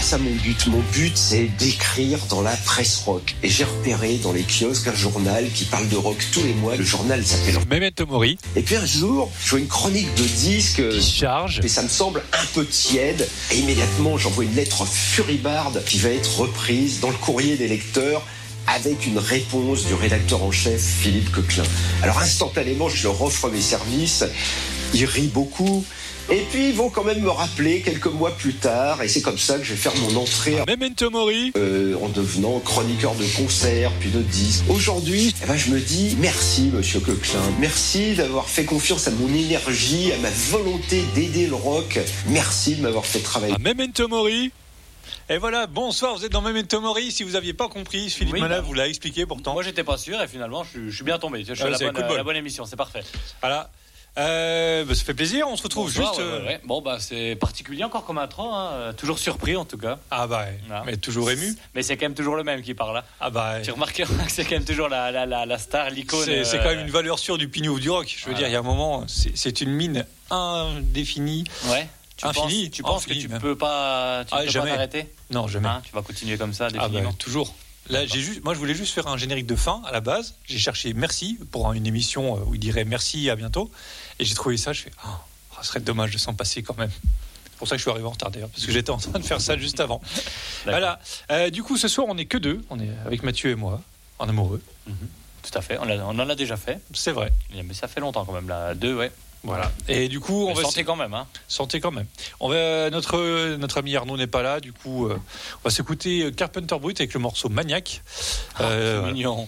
pas ça mon but. Mon but, c'est d'écrire dans la presse rock. Et j'ai repéré dans les kiosques un journal qui parle de rock tous les mois. Le journal s'appelle Memento Mori. Et puis un jour, je vois une chronique de disques qui se charge. Et ça me semble un peu tiède. Et immédiatement, j'envoie une lettre furibarde qui va être reprise dans le courrier des lecteurs avec une réponse du rédacteur en chef Philippe Coquelin. Alors instantanément, je leur offre mes services. Ils rient beaucoup. Et puis ils vont quand même me rappeler quelques mois plus tard, et c'est comme ça que je vais faire mon entrée Memento Mori en devenant chroniqueur de concerts puis de disques. Aujourd'hui, je me dis merci Monsieur Coquelin, merci d'avoir fait confiance à mon énergie, à ma volonté d'aider le rock. Merci de m'avoir fait travailler. Memento Mori. Et voilà, bonsoir, vous êtes dans Memento Mori. Si vous n'aviez pas compris, Philippe Manœuvre vous l'a expliqué pourtant. Moi j'étais pas sûr et finalement je suis bien tombé. Je suis à la bonne émission, c'est parfait. Voilà. Ça fait plaisir, on se retrouve juste. Ouais. Bon, c'est particulier encore comme intro, hein. Toujours surpris en tout cas. Mais toujours ému. Mais c'est quand même toujours le même qui parle là. Tu remarqueras que c'est quand même toujours la star, l'icône. C'est quand même une valeur sûre du pignou du rock. Je veux dire, il y a un moment, c'est une mine indéfinie. Ouais. Tu penses que tu peux pas t'arrêter ? Non, jamais. Tu vas continuer comme ça définitivement. Toujours. Là, moi, je voulais juste faire un générique de fin à la base. J'ai cherché merci pour une émission où il dirait merci, à bientôt. Et j'ai trouvé ça. Je fais, ça serait dommage de s'en passer quand même. C'est pour ça que je suis arrivé en retard d'ailleurs, parce que j'étais en train de faire ça juste avant. Voilà. Du coup, ce soir, on n'est que deux. On est avec Mathieu et moi, en amoureux. Tout à fait. On en a déjà fait. C'est vrai. Mais ça fait longtemps quand même là. 2, ouais. Voilà. Et du coup, on va santé quand même, hein. Santé quand même. On va notre ami Arnaud n'est pas là, du coup, on va s'écouter Carpenter Brut avec le morceau Maniac. C'est mignon.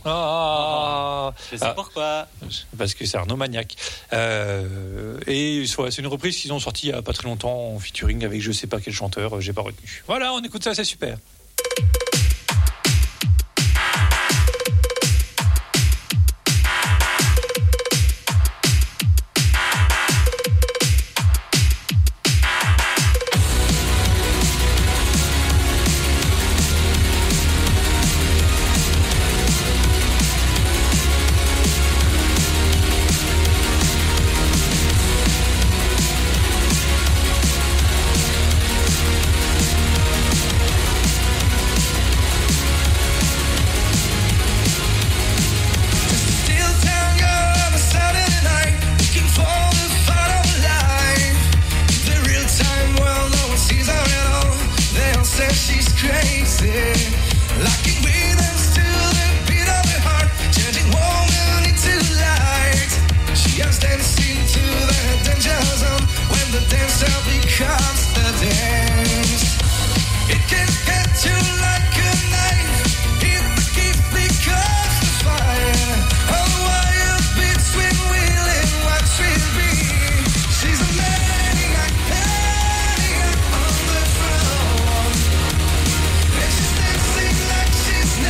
Je sais pourquoi. Parce que c'est Arnaud Maniac. Et c'est une reprise qu'ils ont sortie il y a pas très longtemps en featuring avec je sais pas quel chanteur, j'ai pas retenu. Voilà, on écoute ça, c'est super. She's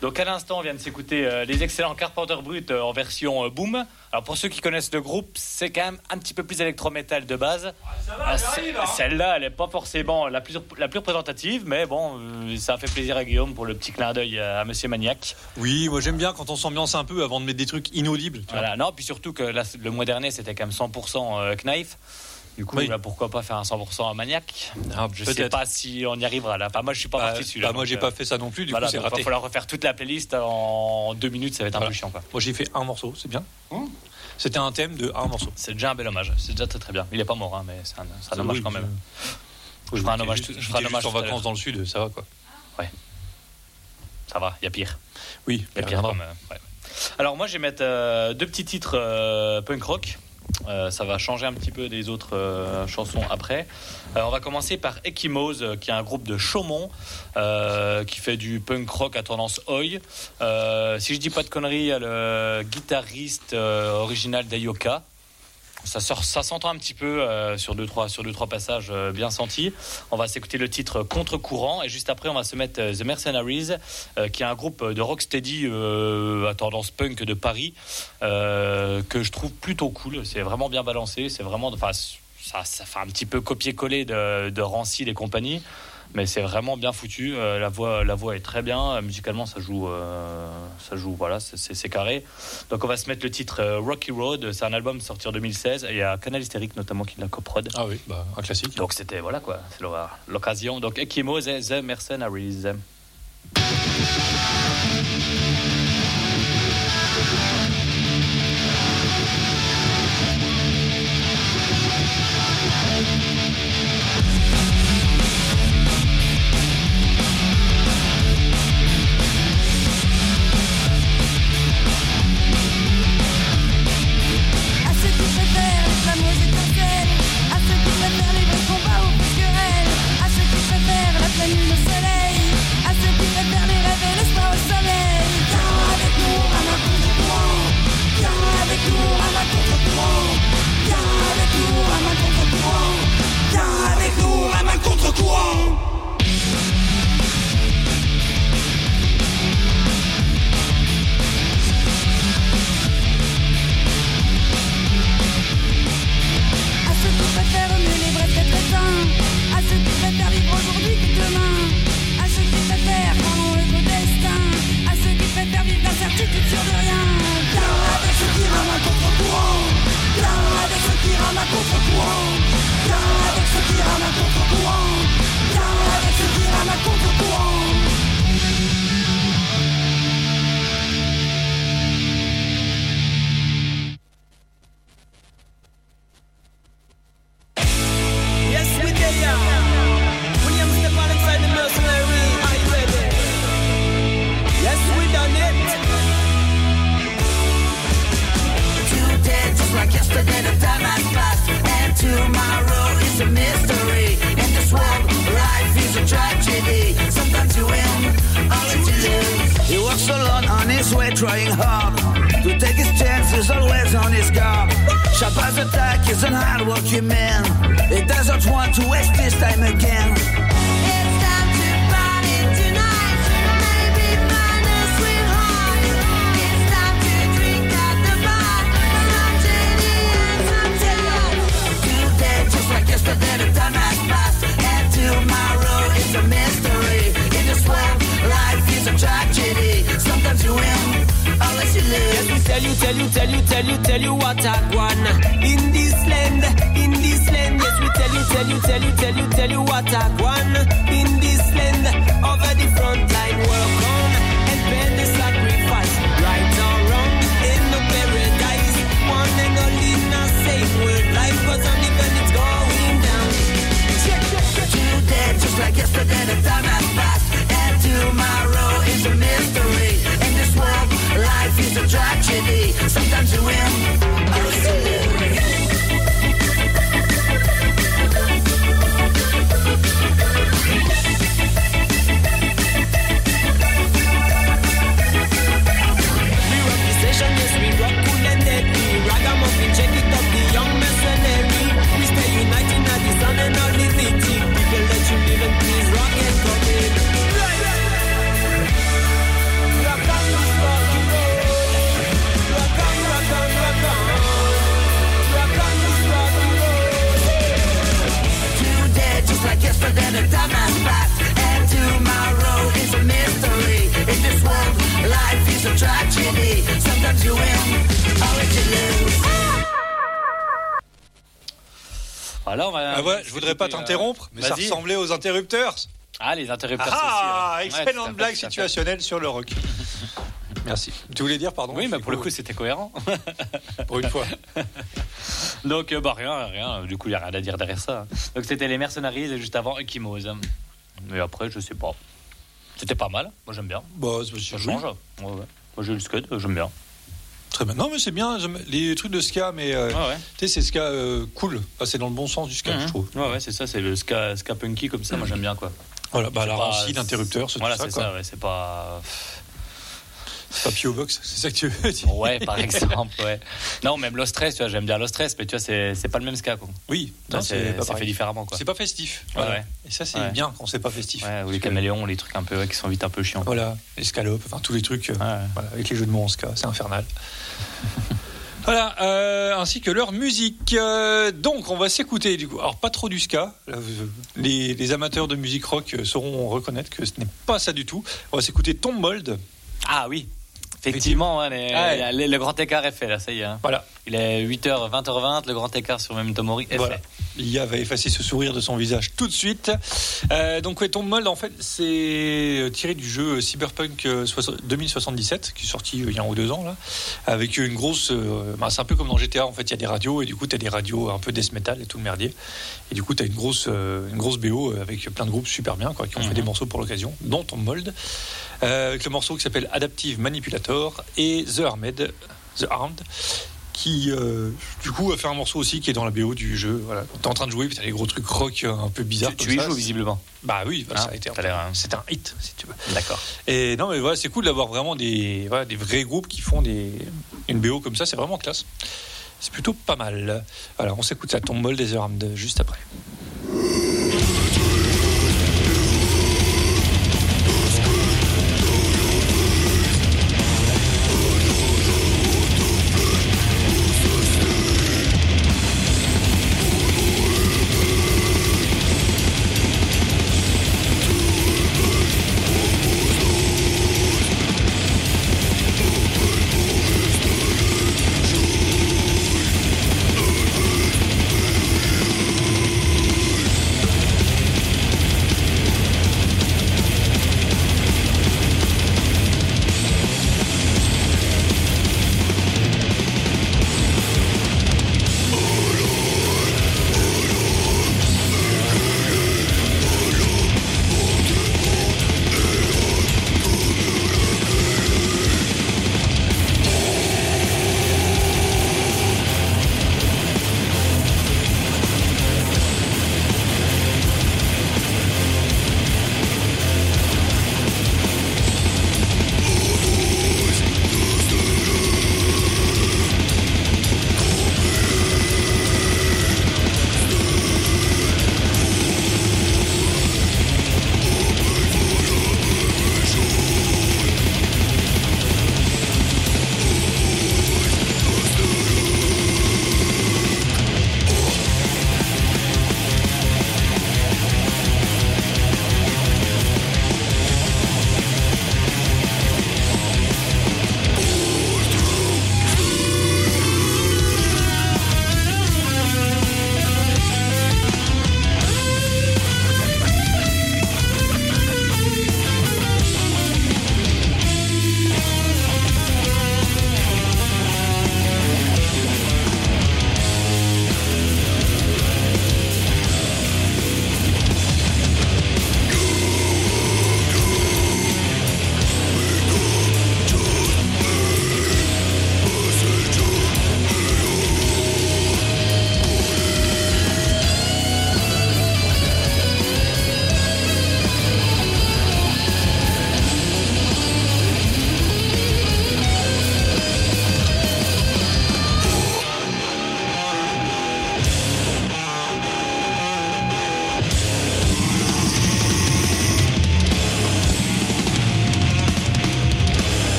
Donc à l'instant, on vient de s'écouter les excellents Carpenter Brut en version Boom. Alors pour ceux qui connaissent le groupe, c'est quand même un petit peu plus électro-métal de base. Celle-là, elle n'est pas forcément la plus représentative, mais bon, ça a fait plaisir à Guillaume pour le petit clin d'œil à Monsieur Maniac. Oui, moi j'aime bien quand on s'ambiance un peu avant de mettre des trucs inaudibles. Voilà, non, puis surtout que là, le mois dernier, c'était quand même 100% Knife. Du coup, pourquoi pas faire un 100% à Maniac? Je sais pas si on y arrivera là. Moi, je suis pas parti dessus. Moi, j'ai pas fait ça non plus. Du coup, c'est raté. Il va falloir refaire toute la playlist en 2 minutes. Ça va être un peu chiant, quoi. Moi, j'ai fait un morceau. C'est bien. C'était un thème de un morceau. C'est déjà un bel hommage. C'est déjà très très bien. Il est pas mort, hein, mais c'est un hommage quand même. Je ferai un hommage. Je ferai un hommage en vacances dans le sud. Ça va quoi. Ouais. Ça va. Il y a pire. Oui. Il y a pire. Alors moi, je vais mettre 2 petits titres punk rock. Ça va changer un petit peu des autres chansons après. On va commencer par Ecchymose, qui est un groupe de Chaumont qui fait du punk rock à tendance oi. Si je dis pas de conneries, il y a le guitariste original d'Ayoka. Ça s'entend un petit peu sur deux trois passages bien sentis. On va s'écouter le titre Contre-courant et juste après on va se mettre The Mercenaries, qui est un groupe de rocksteady à tendance punk de Paris, que je trouve plutôt cool. C'est vraiment bien balancé. C'est vraiment, ça fait un petit peu copier-coller de Rancid et compagnie. Mais c'est vraiment bien foutu. La voix est très bien. Musicalement, ça joue. Voilà, c'est carré. Donc, on va se mettre le titre Rocky Road. C'est un album sorti en 2016. Et il y a Canal Hystérique notamment qui l'a coprod. Ah oui, un classique. Donc c'était voilà quoi. C'est l'occasion. Donc Ecchymose et The Mercenaries. Trying hard to take his chances, always on his guard. Shabazz attack is an hard-working man. He doesn't want to waste his time again. It's time to party tonight. Maybe find a sweetheart. It's time to drink at the bar. Some gin and some tea. Today, just like yesterday, the time has passed, and tomorrow is a mystery. In this world, life is a tragedy. Sometimes you win. Yes, we tell you what I want in this land. Yes, we tell you what I want in this land. Over the front line, work on and pay the sacrifice. Right or wrong, in no paradise. One and only in a safe world. Life goes on even it's going down. Today, just like yesterday, the time has passed, and tomorrow is a mystery. In this world, life is a tragedy. Sometimes you win, others you lose. Voilà, on va. Ah ouais, je voudrais pas t'interrompre, mais ça vas-y. ressemblait aux interrupteurs. Ah, les interrupteurs. Ah, aussi, ouais. Ouais, excellente tout à blague fait, tout à fait. situationnelle sur le rock. Merci. Tu voulais dire, pardon? Oui, mais pour le coup, c'était cohérent. Pour une fois. Donc, rien. Du coup, il n'y a rien à dire derrière ça. Donc, c'était les Mercenaries et juste avant Ecchymose. Mais après, je sais pas. C'était pas mal. Moi, j'aime bien. Bah, c'est Ça possible. change. Ouais. Moi, j'ai eu le scud, j'aime bien. Très bien. Non, mais c'est bien. Les trucs de ska, mais Ouais. tu sais, c'est ska cool. Enfin, c'est dans le bon sens du ska, je trouve. Ouais, c'est ça, c'est le ska punky comme ça. Moi, j'aime bien, quoi. Voilà, bah, la pas- Rancy, l'interrupteur, c'est Voilà, tout ça, c'est quoi. ça, ouais. C'est pas. C'est pas P.O. Box, c'est ça que tu veux dire. Ouais, par exemple, ouais. Non, même Lost Stress, tu vois, j'aime bien Lost Stress, mais tu vois, c'est pas le même ska, quoi. Oui, Ça, non, c'est pas ça fait pareil. différemment, quoi. C'est pas festif. Ouais, Voilà. ouais. Et ça, c'est Ouais. bien quand c'est pas festif. Ouais, ou Parce les que- caméléons, les trucs un peu qui sont vite un peu chiants. Voilà, les scalopes, enfin tous les trucs Ouais. voilà, avec les jeux de mots en ska, c'est infernal. Voilà, ainsi que leur musique. Donc, on va s'écouter du coup. Alors, pas trop du ska. Là, les amateurs de musique rock sauront reconnaître que ce n'est pas ça du tout. On va s'écouter Tom Mold. Ah oui, effectivement, ouais, Ah, le grand écart est fait, là, ça y est. Hein. Voilà. Il est 8h, 20h20, le grand écart sur Memento Mori est Voilà. fait. L'IA va effacer ce sourire de son visage tout de suite. Donc, ouais, Tom Mold, en fait, c'est tiré du jeu Cyberpunk 2077, qui est sorti il y a 1 ou 2 ans, là, avec une grosse. C'est un peu comme dans GTA, en fait, il y a des radios, et du coup, tu as des radios un peu death metal et tout le merdier. Et du coup, tu as une grosse BO avec plein de groupes super bien, quoi, qui ont fait des morceaux pour l'occasion, dont Tom Mold, avec le morceau qui s'appelle Adaptive Manipulator et The Armed. Qui du coup a fait un morceau aussi qui est dans la BO du jeu. Voilà. T'es en train de jouer, puis t'as les gros trucs rock un peu bizarres. Tu comme y ça. joues visiblement. Bah oui, bah, Ah, ça a été t'as l'air, hein. c'est un hit si tu veux. D'accord. Et non mais voilà, c'est cool d'avoir vraiment des vrais groupes qui font une BO comme ça, c'est vraiment classe. C'est plutôt pas mal. Voilà, on s'écoute ça, Tom Mold des Armed juste après. Thank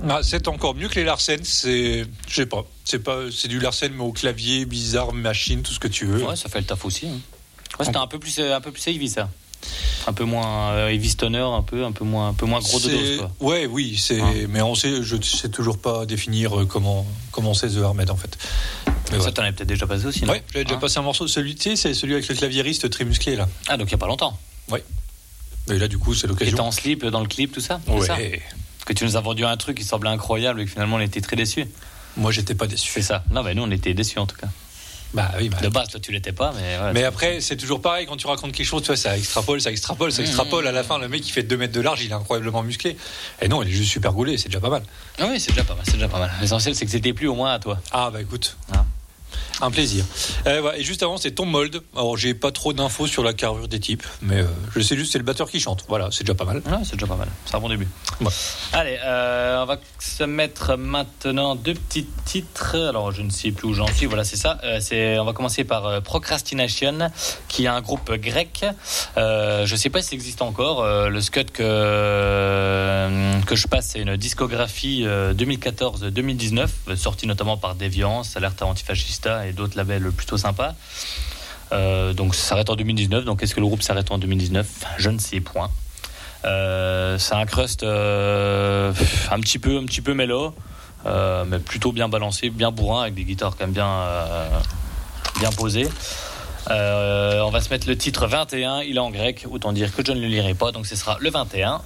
C'est encore mieux que les Larsen. Je sais pas. C'est du Larsen mais au clavier, bizarre, machine, tout ce que tu veux. Ouais, ça fait le taf aussi. Hein. Ouais, c'était un peu plus heavy ça. Un peu moins heavy stoner, un peu moins gros de dose quoi. Ouais, oui, mais je sais toujours pas définir comment c'est The Armed en fait. Mais ça ouais. t'en avais peut-être déjà passé aussi, non? Ouais, j'avais déjà passé un morceau. Celui-ci, c'est celui avec le claviériste très musclé là. Ah, donc il y a pas longtemps. Ouais. Et là, du coup, c'est Qui l'occasion. était en slip dans le clip, tout ça. C'est Ouais. ça que tu nous as vendu un truc qui semblait incroyable et que finalement on était très déçus. Moi, j'étais pas déçu. C'est ça. Non, mais nous on était déçus en tout cas. Bah oui. De base, toi tu l'étais pas, mais voilà. Mais après, c'est toujours pareil quand tu racontes quelque chose, tu vois, ça extrapole. À la fin, le mec qui fait 2 mètres de large, il est incroyablement musclé. Et non, il est juste super gaulé, c'est déjà pas mal. Ah oui, c'est déjà pas mal. L'essentiel c'est que c'était plus au moins à toi. Ah bah écoute. Ah. Un plaisir. Voilà. Et juste avant, c'est Tom Mold. Alors, j'ai pas trop d'infos sur la carrure des types, mais je sais juste que c'est le batteur qui chante. Voilà, c'est déjà pas mal. Ouais, c'est déjà pas mal. C'est un bon début. Ouais. Allez, on va se mettre maintenant 2 petits titres. Alors, je ne sais plus où j'en suis. Voilà, c'est ça. On va commencer par Procrastination, qui est un groupe grec. Je sais pas si ça existe encore. Le Scud que je passe, c'est une discographie 2014-2019, sortie notamment par Déviance, Alerta Antifascista et d'autres labels plutôt sympas. Donc ça s'arrête en 2019. Donc est-ce que le groupe s'arrête en 2019 ? Je ne sais point. C'est un crust un petit peu mélo, mais plutôt bien balancé, bien bourrin, avec des guitares quand même bien posées. On va se mettre le titre 21. Il est en grec, autant dire que je ne le lirai pas, donc ce sera le 21.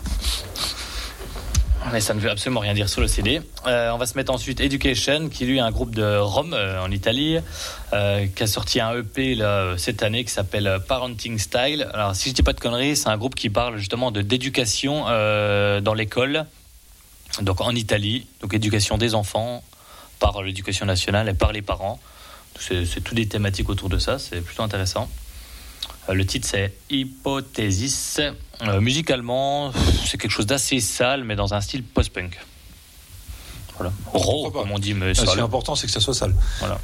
Mais ça ne veut absolument rien dire sur le CD. On va se mettre ensuite Education, qui lui est un groupe de Rome en Italie, qui a sorti un EP là, cette année qui s'appelle Parenting Style. Alors si je dis pas de conneries, c'est un groupe qui parle justement d'éducation dans l'école, donc en Italie, donc éducation des enfants par l'éducation nationale et par les parents. C'est toutes des thématiques autour de ça, c'est plutôt intéressant. Le titre c'est Hypothesis. Musicalement, c'est quelque chose d'assez sale, mais dans un style post-punk. Voilà. Raw, comme on dit, mais Ce qui est sale. important, c'est que ça soit sale. Voilà.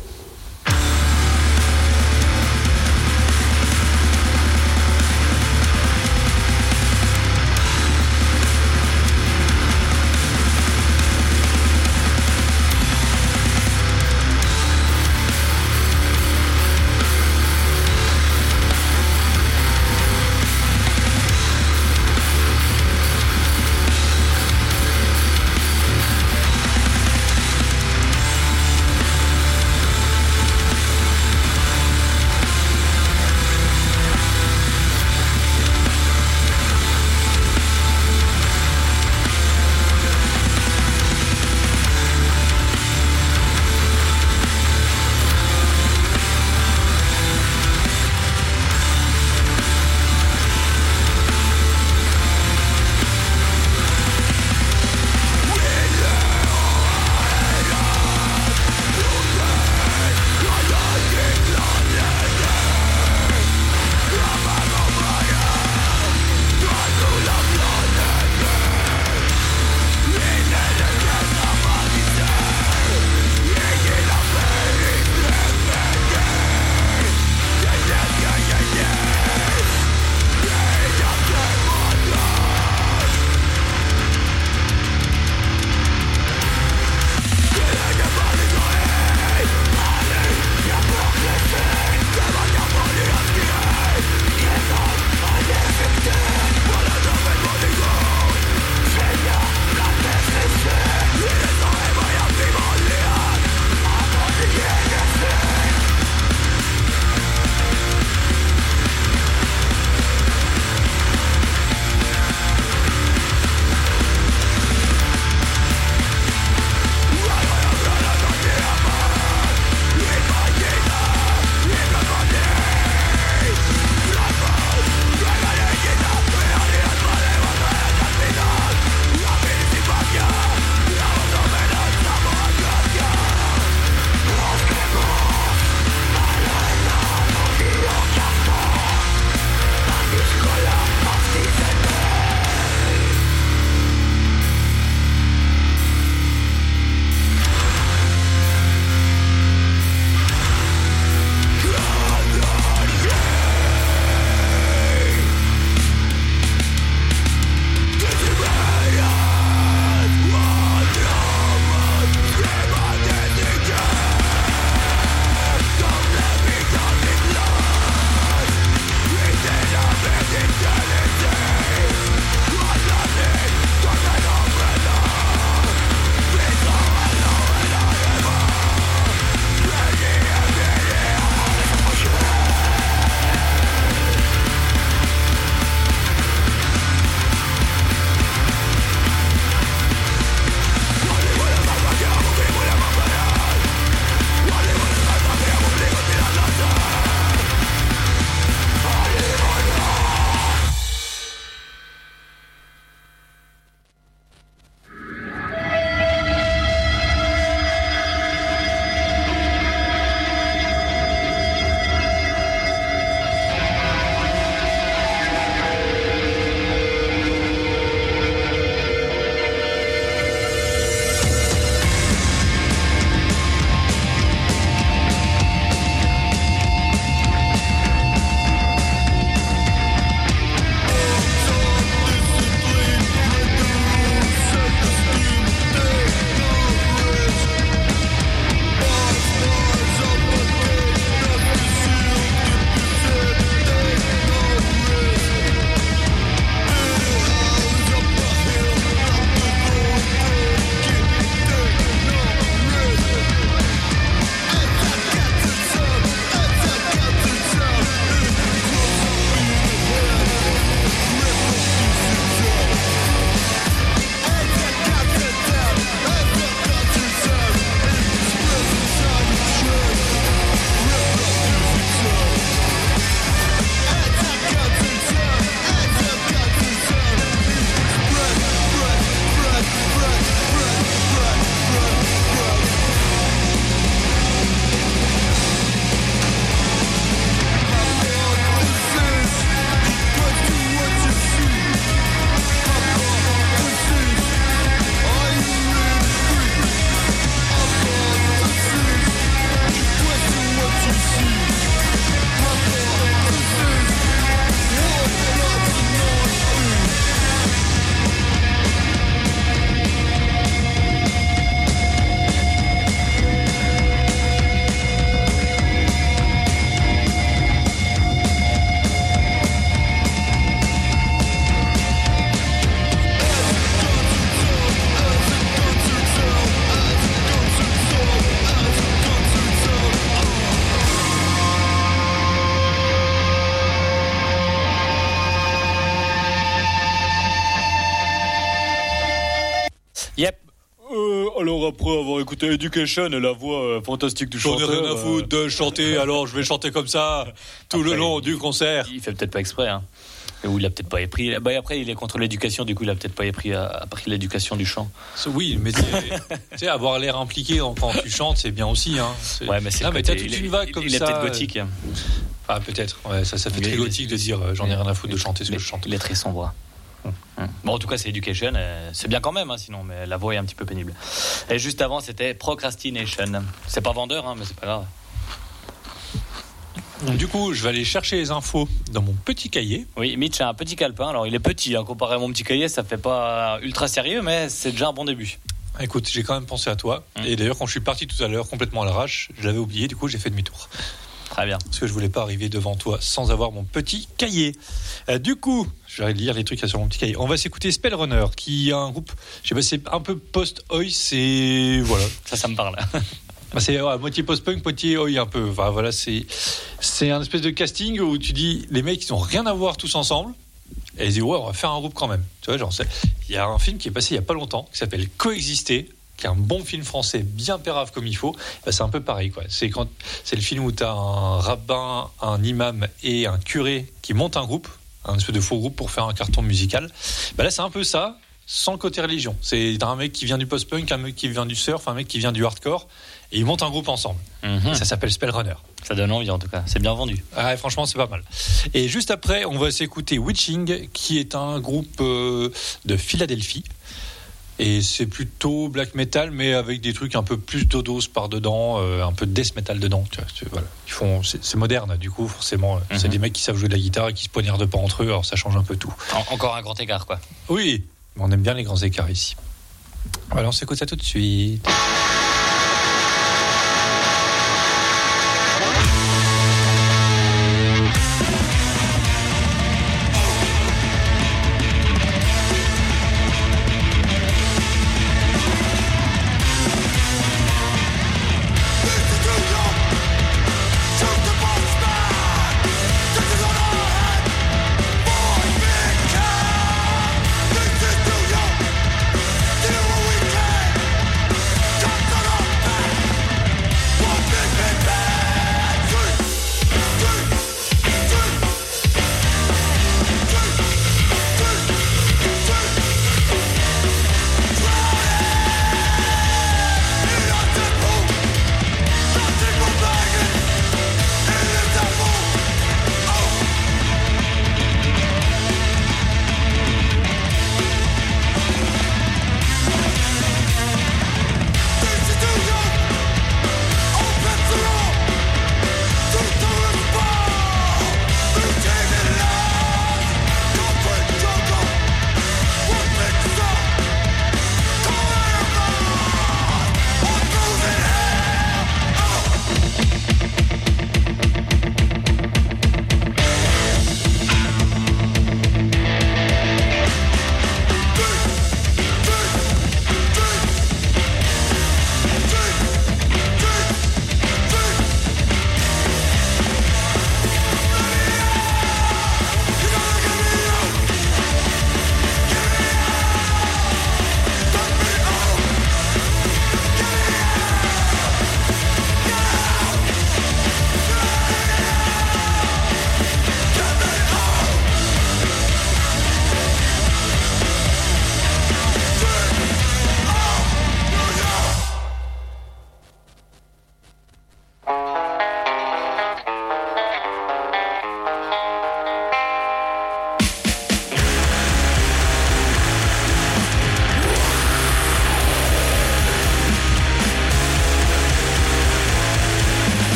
alors après avoir écouté Education et la voix fantastique du J'en ai chanteur... rien à foutre de chanter, alors je vais chanter comme ça tout le Après, long du concert. Il fait peut-être pas exprès, hein. Ou il a peut-être pas appris. Bah, après, il est contre l'éducation, du coup, il a peut-être pas appris l'éducation du chant. Oui, mais tu sais, avoir l'air impliqué quand tu chantes, c'est bien aussi. Hein. Ouais, mais c'est non, le mais côté- t'as toute une vague comme il ça. est peut-être gothique. Ah, peut-être. Ouais, ça fait Il très est- gothique de dire j'en ai rien à foutre de chanter ce que je chante. Il est très sans voix. Bon, en tout cas, c'est Education. C'est bien quand même, hein, sinon, mais la voix est un petit peu pénible. Et juste avant, c'était Procrastination. C'est pas vendeur, hein, mais c'est pas grave. Donc, du coup, je vais aller chercher les infos dans mon petit cahier. Oui, Mitch a un petit calepin. Alors, il est petit, hein, comparé à mon petit cahier, ça fait pas ultra sérieux, mais c'est déjà un bon début. Écoute, j'ai quand même pensé à toi. Et d'ailleurs, quand je suis parti tout à l'heure complètement à l'arrache, je l'avais oublié, du coup, j'ai fait demi-tour. Très bien. Parce que je voulais pas arriver devant toi sans avoir mon petit cahier. Du coup, je vais lire les trucs sur mon petit cahier. On va s'écouter Spellrunner, qui est un groupe, je sais pas, c'est un peu post-oi, c'est... Voilà. Ça me parle. C'est moitié post-punk, moitié oi un peu. Enfin, voilà, c'est un espèce de casting où tu dis, les mecs, ils ont rien à voir tous ensemble. Et ils disent, ouais, on va faire un groupe quand même. Tu vois, genre, il y a un film qui est passé il y a pas longtemps, qui s'appelle Coexister, qui est un bon film français, bien pérave comme il faut. Ben, c'est un peu pareil, quoi. C'est le film où tu as un rabbin, un imam et un curé qui montent un groupe, un espèce de faux groupe pour faire un carton musical. Ben là, c'est un peu ça, sans le côté religion. C'est un mec qui vient du post-punk, un mec qui vient du surf, un mec qui vient du hardcore, et ils montent un groupe ensemble. Et ça s'appelle Spellrunner. Ça donne envie, en tout cas. C'est bien vendu. Ah, franchement, c'est pas mal. Et juste après, on va s'écouter Witching, qui est un groupe de Philadelphie. Et c'est plutôt black metal, mais avec des trucs un peu plus dodos par dedans, un peu de death metal dedans. Voilà. C'est moderne, du coup, forcément. C'est des mecs qui savent jouer de la guitare et qui se poignardent pas entre eux, alors ça change un peu tout. Encore un grand écart, quoi. Oui, mais on aime bien les grands écarts ici. Voilà, on s'écoute ça tout de suite. This is New York. Do what we can.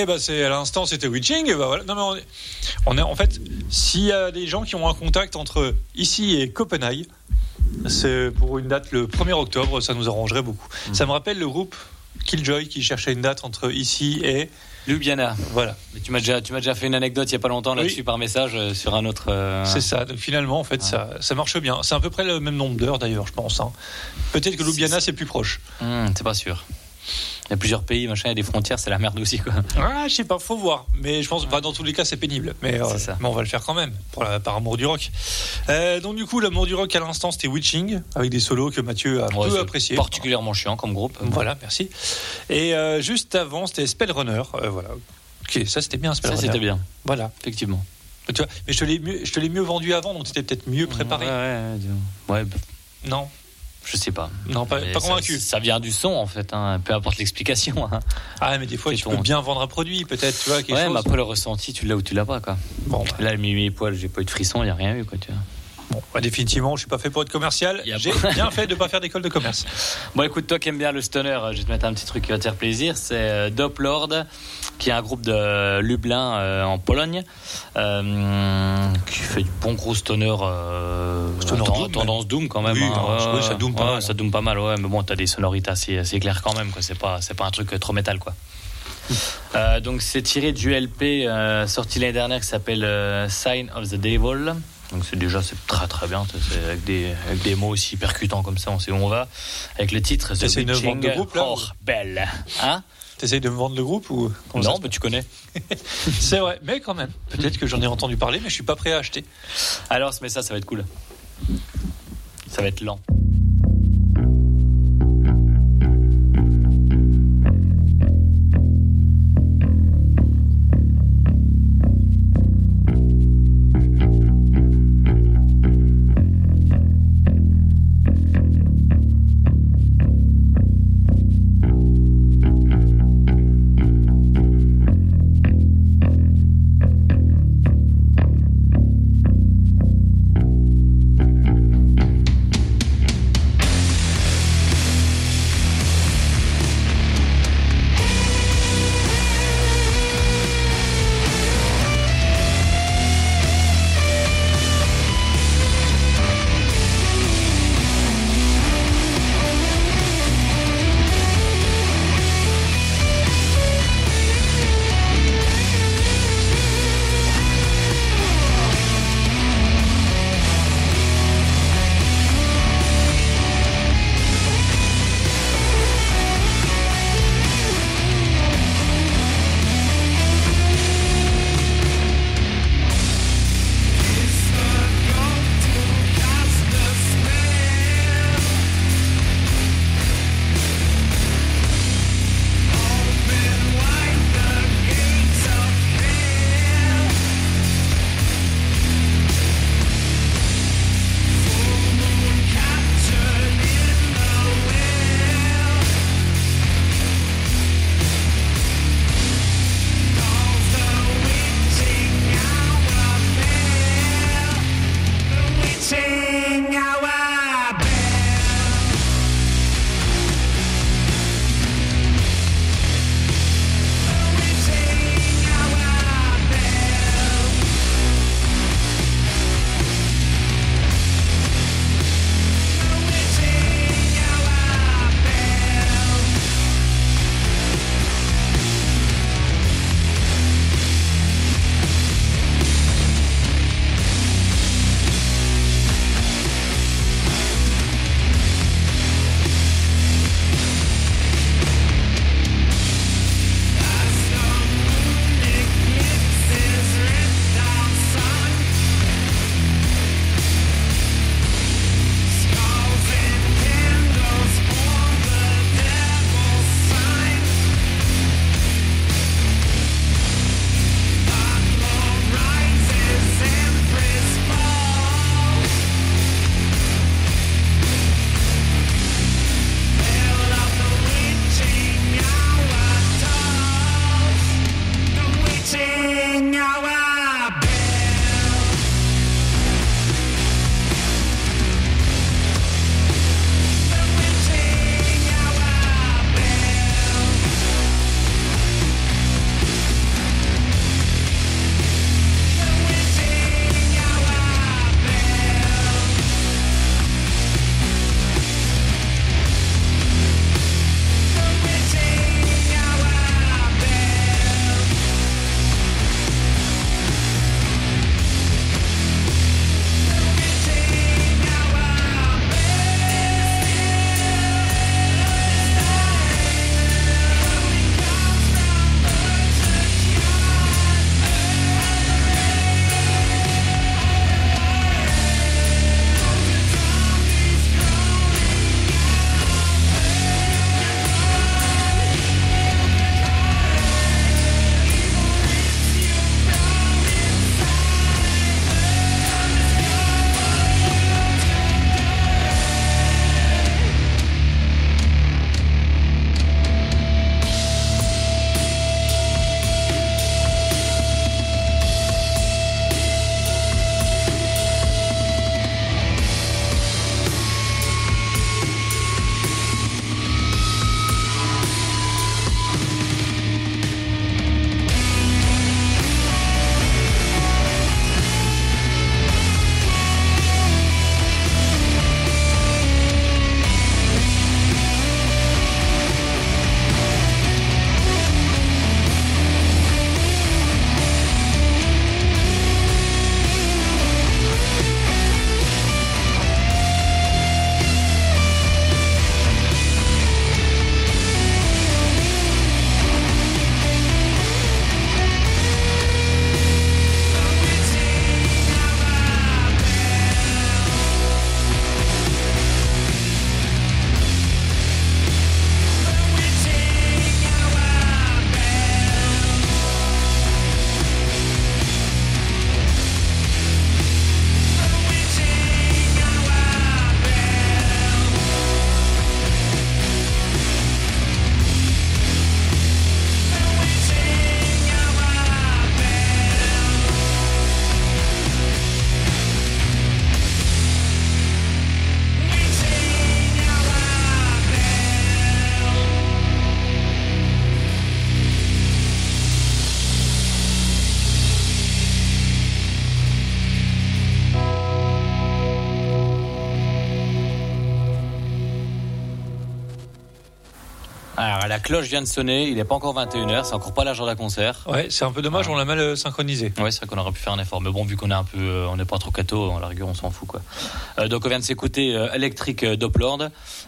c'est à l'instant, c'était Witching. Et bah voilà. Non, mais on est en fait, s'il y a des gens qui ont un contact entre ici et Copenhague, c'est pour une date le 1er octobre, ça nous arrangerait beaucoup. Ça me rappelle le groupe Killjoy qui cherchait une date entre ici et Ljubljana. Voilà. Mais tu m'as déjà fait une anecdote il y a pas longtemps là-dessus par message sur un autre. C'est ça. Donc finalement, en fait, ça marche bien. C'est à peu près le même nombre d'heures d'ailleurs, je pense. Peut-être que Ljubljana c'est plus proche. C'est pas sûr. Il y a plusieurs pays, machin, il y a des frontières, c'est la merde aussi, quoi. Ah, je sais pas, faut voir. Mais je pense, dans tous les cas, c'est pénible. Mais on va le faire quand même, par amour du rock. Donc du coup, l'amour du rock à l'instant, c'était Witching, avec des solos que Mathieu a peu apprécié. Particulièrement chiant comme groupe. Voilà, merci. Et juste avant, c'était Spellrunner. Voilà. Ok, ça c'était bien, Spellrunner. Ça c'était bien. Voilà. Effectivement. Tu vois, mais je te l'ai mieux vendu avant, donc c'était peut-être mieux préparé. Ouais. Non. Je sais pas. Non, pas convaincu. Ça vient du son, en fait, peu importe l'explication. Ah, mais des fois, tu peux bien vendre un produit, peut-être, tu vois, quelque chose. Mais après, le ressenti, tu l'as ou tu l'as pas, quoi. Bon, là, mes poils, j'ai pas eu de frisson, il n'y a rien eu, quoi, tu vois. Bon, définitivement, je suis pas fait pour être commercial. J'ai bien fait de pas faire d'école de commerce. Bon, écoute, toi qui aimes bien le stoner, je vais te mettre un petit truc qui va te faire plaisir. C'est Dope Lord, qui est un groupe de Lublin en Pologne, qui fait du bon gros stoner, tendance doom quand même. Oui, ça doom pas mal. Ça doom pas mal, ouais. Mais bon, t'as des sonorités assez claires quand même, quoi. C'est pas un truc trop métal, quoi. Donc c'est tiré du LP sorti l'année dernière qui s'appelle Sign of the Devil. Donc c'est très très bien, c'est avec des mots aussi percutants comme ça, on sait où on va. Avec le titre The Witching Bell. Hein? T'essayes de me vendre le groupe ou non, mais tu connais. C'est vrai, mais quand même. Peut-être que j'en ai entendu parler, mais je suis pas prêt à acheter. Alors, mais ça va être cool. Ça va être lent. Alors, la cloche vient de sonner, il n'est pas encore 21h, c'est encore pas l'heure d'un concert. Ouais, c'est un peu dommage, on l'a mal synchronisé. Ouais, c'est vrai qu'on aurait pu faire un effort, mais bon, vu qu'on est un peu, on n'est pas trop cato, à la rigueur, on s'en fout, quoi. Donc, on vient de s'écouter Electric Doplord,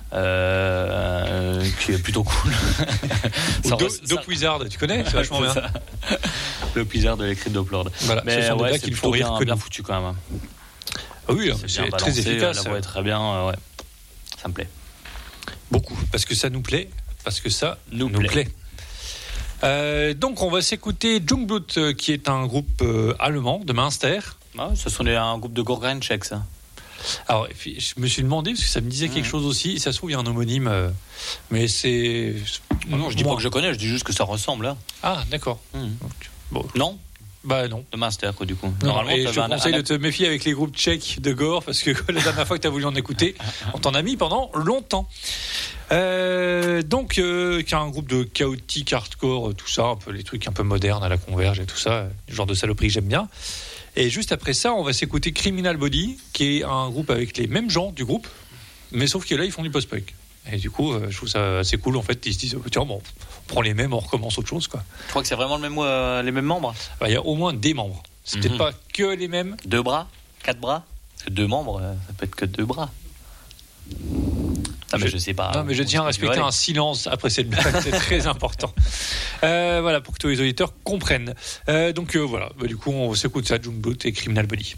qui est plutôt cool. Dope Wizard, tu connais? C'est vachement bien. Le Wizard de Electric Doplord. Voilà, mais ce sont des ouais, gars c'est qui le font plutôt rire que bien nous. foutu quand même. Ah oui, C'est c'est bien très balancé, efficace. la voix est très bien, ouais. Ça me plaît. Beaucoup, parce que ça nous plaît, parce que ça nous plaît. plaît. Donc on va s'écouter Jungblut, qui est un groupe allemand de Münster. Ah, ce sont un groupe de Gorgren tchèque, ça. Alors je me suis demandé, parce que ça me disait quelque chose aussi, ça se trouve il y a un homonyme, mais c'est... Non, je dis pas que je connais, je dis juste que ça ressemble. Hein. Ah d'accord. Bon. Non. Bah non. De Münster, quoi, du coup. Non, et je te conseille de te méfier avec les groupes tchèques de gore, parce que la dernière fois que tu as voulu en écouter, on t'en a mis pendant longtemps. Donc, qui est un groupe de chaotique, hardcore, tout ça, un peu les trucs un peu modernes à la Converge et tout ça, le genre de saloperie que j'aime bien. Et juste après ça, on va s'écouter Criminal Body, qui est un groupe avec les mêmes gens du groupe, mais sauf que là, ils font du post-punk. Et du coup, je trouve ça assez cool. En fait, ils se disent, tiens, bon, on prend les mêmes, on recommence autre chose, quoi. Tu crois que c'est vraiment les mêmes membres? Bah, il y a au moins des membres. C'est peut-être pas que les mêmes. 2 bras? 4 bras? Parce que 2 membres, ça peut être que 2 bras. Ah, mais je sais pas. Non, mais je tiens à respecter un silence après cette blague, c'est très important. Voilà, pour que tous les auditeurs comprennent. Donc voilà, bah, du coup, on s'écoute ça, Jungblut et Criminal Body.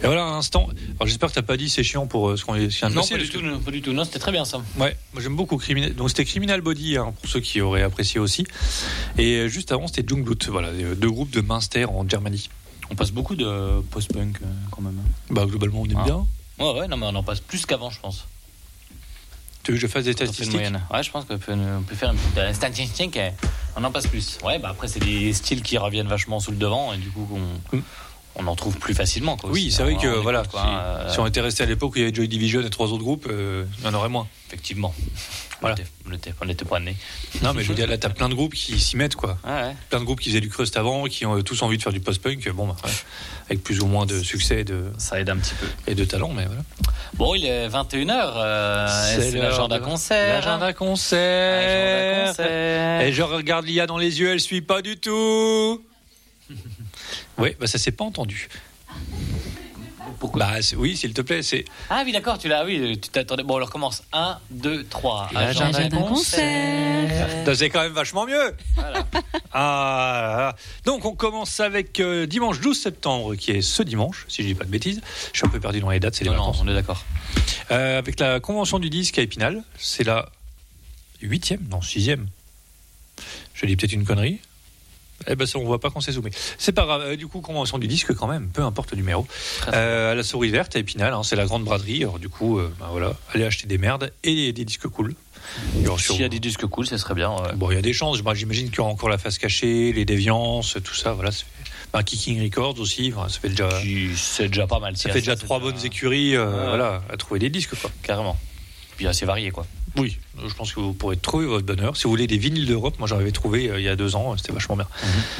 Et voilà, à l'instant. Alors j'espère que t'as pas dit c'est chiant pour ce qu'on vient de Non, passer, pas du parce tout. Pas du tout. Non, c'était très bien ça. Ouais, moi j'aime beaucoup Criminal. Donc c'était Criminal Body, hein, pour ceux qui auraient apprécié aussi. Et juste avant, c'était Jungblut, voilà, deux groupes de Münster en Germanie. On passe beaucoup de post-punk quand même. Bah globalement, on aime Ah. bien. Ouais, non, mais on en passe plus qu'avant, je pense. Tu veux que je fasse des On fait une statistiques? moyenne. Ouais, je pense qu'on peut faire une petite statistique. On en passe plus. Ouais, bah après, c'est des styles qui reviennent vachement sous le devant et du coup, on en trouve plus facilement. Quoi, Oui, aussi. c'est vrai que On voilà, écoute, quoi, si on était resté à l'époque où il y avait Joy Division et 3 autres groupes, il y en aurait moins. Effectivement. Voilà. On était pas nés. Non, mais je veux dire, là, t'as plein de groupes qui s'y mettent, quoi. Ouais. Plein de groupes qui faisaient du crust avant, qui ont tous envie de faire du post-punk, bon, bah, ouais, avec plus ou moins de succès Ça aide un petit peu. et de talent, mais voilà. Bon, il est 21h. C'est l'agenda concert. L'agenda concert. Et je regarde Lia dans les yeux, elle suit pas du tout. Oui, bah ça s'est pas entendu. Pourquoi Bah oui, s'il te plaît, c'est Ah oui, d'accord, tu t'attendais. Bon, on recommence. 1, 2, 3. Agenda concert. c'est quand même vachement mieux. Voilà. Ah, là, là. Donc on commence avec dimanche 12 septembre, qui est ce dimanche, si je dis pas de bêtises. Je suis un peu perdu dans les dates, c'est les Non, vacances. on est d'accord. Avec la convention du disque à Épinal, c'est la 8e, non 6e. Je dis peut-être une connerie. Eh ben ça, on voit pas quand c'est zoomé. C'est pas grave. Du coup, convention du disque quand même, peu importe le numéro. À la Souris Verte à Épinal, hein, c'est la grande braderie. Alors du coup, bah, voilà, allez acheter des merdes et des disques cool. S'il y a des disques cool, ça serait bien. Ouais. Bon, il y a des chances. Moi, j'imagine qu'il y aura encore la face cachée, les déviances, tout ça. Voilà. Kicking Records aussi. Enfin, ça fait déjà. C'est déjà pas mal. Ça fait déjà 3 bonnes écuries, voilà, à trouver des disques, quoi. Carrément. Puis assez varié, quoi. Oui, je pense que vous pourrez trouver votre bonheur. Si vous voulez des vinyles d'Europe, moi j'en avais trouvé il y a 2 ans, c'était vachement bien.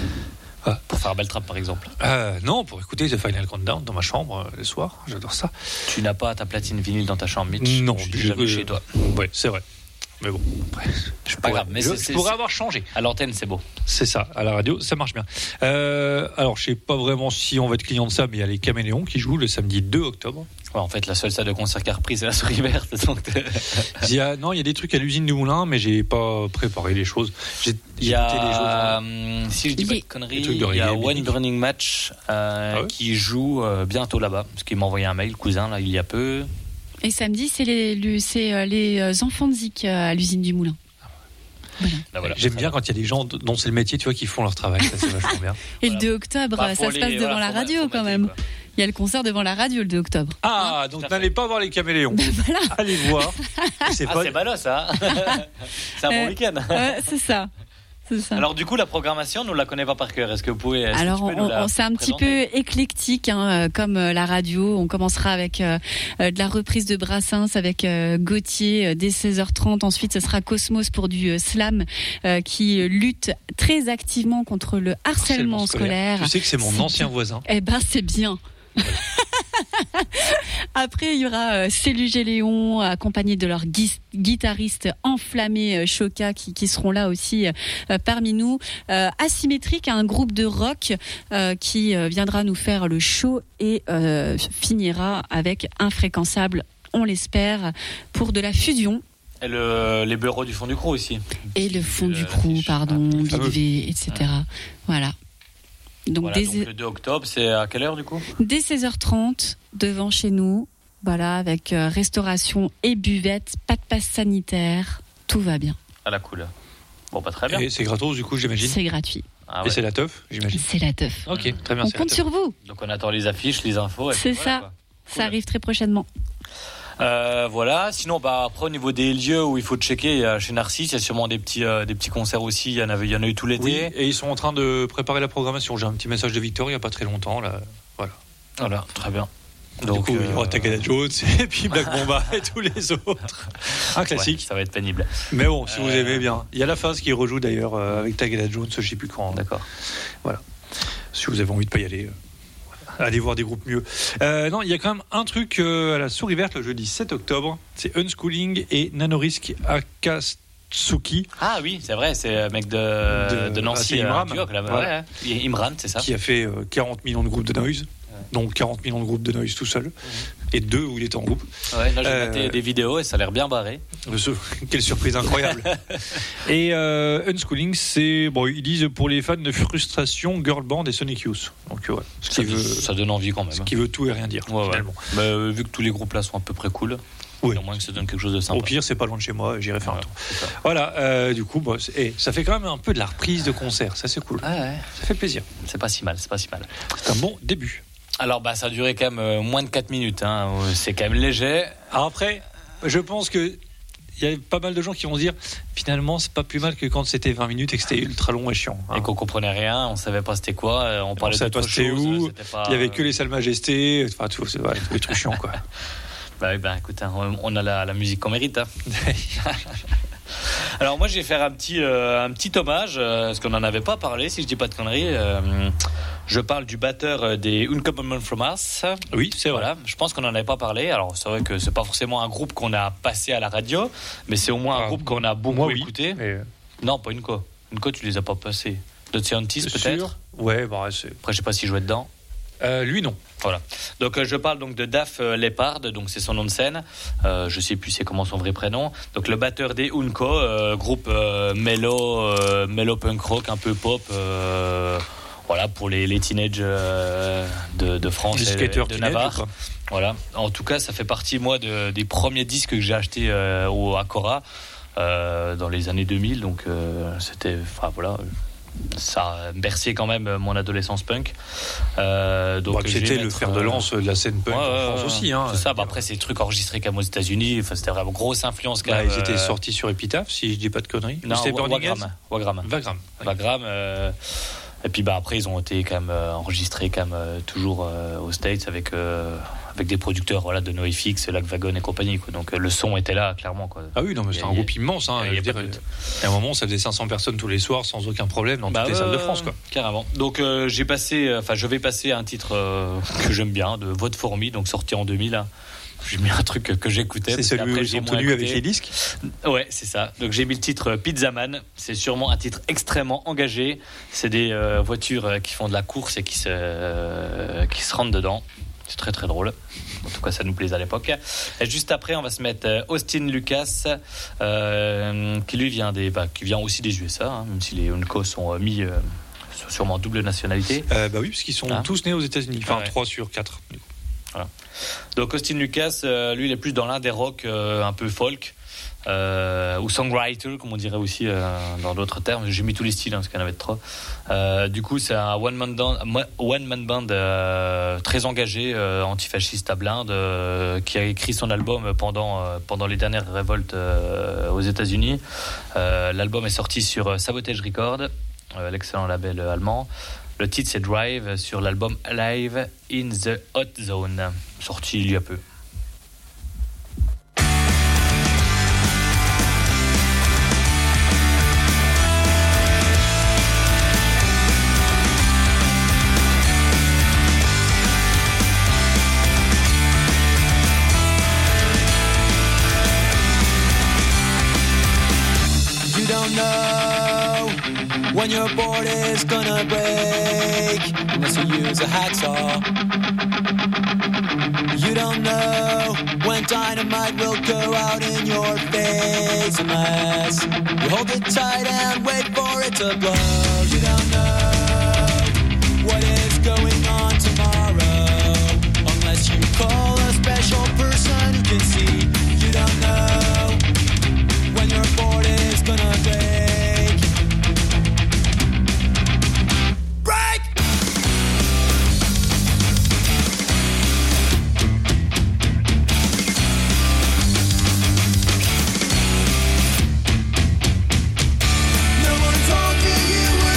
Pour faire Belle Trappe, par exemple. Non, pour écouter The Final Countdown dans ma chambre le soir, j'adore ça. Tu n'as pas ta platine vinyle dans ta chambre, Mitch? Non, je suis jamais chez toi. Oui, c'est vrai. Mais bon, après, je Pas grave, mais je pourrais avoir changé. À l'antenne, c'est beau. C'est ça, à la radio, ça marche bien. Alors, je sais pas vraiment si on va être client de ça, mais il y a les Caméléons qui jouent le samedi 2 octobre. Ouais, en fait, la seule salle de concert qui a repris, c'est la Souris Verte. Donc Il y a des trucs à l'usine du Moulin, mais j'ai pas préparé les choses. il y a, si je dis pas de conneries, il y a One Burning Match qui joue bientôt là-bas, parce qu'il m'a envoyé un mail, le cousin, là, il y a peu. Et samedi, c'est les enfants de Zik à l'usine du Moulin. Voilà. Là, voilà. J'aime bien quand il y a des gens dont c'est le métier, tu vois, qui font leur travail. Ça, c'est vachement bien. Et le 2 octobre, Bah, ça se passe devant la radio quand même. Il y a le concert devant la radio le 2 octobre. Ah, donc n'allez pas voir les Caméléons. Voilà. Allez voir. C'est pas... C'est balos, ça. C'est un bon week-end. C'est ça. C'est ça. Alors du coup, la programmation, on ne la connaît pas par cœur. Est-ce que vous pouvez... Alors, c'est un petit peu éclectique, hein, comme la radio. On commencera avec de la reprise de Brassens avec Gauthier dès 16h30. Ensuite, ce sera Cosmos pour du slam qui lutte très activement contre le harcèlement scolaire. Tu sais que c'est mon ancien voisin. Eh ben, c'est bien. Après, il y aura Céluge Léon, accompagné de leur guitariste enflammé Choca, qui seront là aussi parmi nous. Asymétrique, un groupe de rock qui viendra nous faire le show et finira avec Infréquençable, on l'espère, pour de la fusion. Et les bureaux du fond du crew aussi. Et le fond du crew, pardon, Big V, etc. Voilà. Donc, Voilà, donc le 2 octobre, c'est à quelle heure du coup? Dès 16h30, devant chez nous, voilà, avec restauration et buvette, pas de passe sanitaire, tout va bien. À la cool. Bon, pas très bien. Et c'est gratos, du coup, j'imagine. C'est gratuit. Ah Et ouais. c'est la teuf, j'imagine. C'est la teuf. Ok, très bien. On c'est la compte teuf. sur vous. Donc on attend les affiches, les infos. Et C'est puis voilà, ça. quoi. Ça Cool. arrive très prochainement. Voilà. Sinon, après au niveau des lieux où il faut checker, il y a chez Narcisse, il y a sûrement des petits concerts aussi. Il y en a eu tout l'été. Oui, et ils sont en train de préparer la programmation. J'ai un petit message de Victor il n'y a pas très longtemps. Là. Voilà, très bien. Donc, il y aura Tagada Jones et puis Black Bomba et tous les autres. Un classique. Ouais, ça va être pénible. Mais bon, si vous aimez bien. Il y a la phase qui rejoue d'ailleurs avec Tagada Jones, je ne sais plus quand. D'accord. Voilà. Si vous avez envie de pas y aller, allez voir des groupes mieux. Non, il y a quand même un truc à la Souris Verte le jeudi 7 octobre. C'est Unschooling et Nanorisk Akatsuki. Ah oui, c'est vrai, c'est le mec de Nancy. c'est Imran. Imran, c'est ça. Qui a fait 40 millions de groupes de noise. Donc 40 millions de groupes de Noise tout seul. Et 2 où il était en groupe. Ouais, là, j'ai maté des vidéos et ça a l'air bien barré. Quelle surprise incroyable. Et Unschooling, c'est, bon, ils disent pour les fans de Frustration, Girl Band et Sonic Youth. Donc ouais, Ça donne envie quand même. Ce qui veut tout et rien dire, finalement. Bah, vu que tous les groupes là sont à peu près cool, oui. à moins que ça donne quelque chose de sympa. Au pire, c'est pas loin de chez moi, j'irai faire un tour. Voilà, du coup, bon, ça fait quand même un peu de la reprise de concert, ça c'est cool. Ouais. Ça fait plaisir. C'est pas si mal. C'est un bon début. Alors bah ça a duré quand même moins de 4 minutes, hein. C'est quand même léger. Alors après, je pense que il y a pas mal de gens qui vont se dire finalement c'est pas plus mal que quand c'était 20 minutes et que c'était ultra long et chiant. Et qu'on comprenait rien, on savait pas c'était quoi, on parlait de toi c'était où, il y avait que les salles majestés, enfin tout, c'est vrai, tous les trucs chiants quoi. Bah oui, bah écoute, hein, on a la musique qu'on mérite. Hein. Alors moi je vais faire un petit hommage, parce qu'on n'en avait pas parlé, si je dis pas de conneries. Je parle du batteur des Uncommon From Mars. Oui, c'est vrai. Voilà, je pense qu'on n'en avait pas parlé. Alors c'est vrai que c'est pas forcément un groupe qu'on a passé à la radio, mais c'est au moins un groupe qu'on a beaucoup écouté. Mais... Non, pas Unco. Unco, tu les as pas passés. The Scientist peut-être. Ouais, bah c'est. Après je sais pas s'il jouait dedans. Lui non. Voilà. Donc je parle donc de Daf Leppard, donc c'est son nom de scène. Je sais plus c'est comment son vrai prénom. Donc le batteur des Unco, groupe mellow punk rock un peu pop. Voilà pour les teenagers de France les et de Navarre. Voilà. En tout cas, ça fait partie moi des premiers disques que j'ai achetés au Acora dans les années 2000. Donc c'était, enfin voilà. Ça a bercé quand même mon adolescence punk. Donc c'était le fer de lance de la scène punk en France aussi. Hein, c'est ça. Bah après, c'est des trucs enregistrés quand même aux États-Unis. Enfin, c'était vraiment grosse influence. Quand même, ils étaient sortis sur Epitaph, si je dis pas de conneries. Non, c'était Wagram. Et puis bah après, ils ont été quand même enregistrés quand même toujours aux States avec des producteurs voilà de NoFX, Lac Wagon et compagnie quoi. Donc le son était là clairement quoi. Ah oui non mais c'est un groupe immense hein. À un moment ça faisait 500 personnes tous les soirs sans aucun problème dans toutes les salles de France quoi. Carrément. Donc je vais passer un titre que j'aime bien de Vote for Me, donc sorti en 2000 hein. J'ai mis un truc que j'écoutais. C'est celui où ils ont tenu avec les disques. Ouais, c'est ça. Donc j'ai mis le titre Pizzaman. C'est sûrement un titre extrêmement engagé. C'est des voitures qui font de la course et qui se rentrent dedans. C'est très très drôle. En tout cas, ça nous plaisait à l'époque. Et juste après, on va se mettre Austin Lucas, qui lui vient aussi des USA, hein, même si les Unco sont mis sûrement double nationalité. Bah oui, parce qu'ils sont tous nés aux États-Unis. Enfin, 3 sur 4. Du coup. Voilà. Donc Austin Lucas, lui, il est plus dans l'un des rock un peu folk. Ou songwriter comme on dirait aussi dans d'autres termes. J'ai mis tous les styles parce qu'il y en avait trop. Du coup c'est un one man band très engagé, antifasciste à blinde, qui a écrit son album pendant les dernières révoltes aux États-Unis. L'album est sorti sur Sabotage Records, l'excellent label allemand. Le titre c'est Drive sur l'album Live in the Hot Zone, sorti il y a peu. You don't know when your board is gonna break unless you use a hacksaw. You don't know when dynamite will go out in your face unless you hold it tight and wait for it to blow. You don't know what is going on tomorrow unless you call a special person who can see. You don't know when your board is gonna break. Break! No one told you you were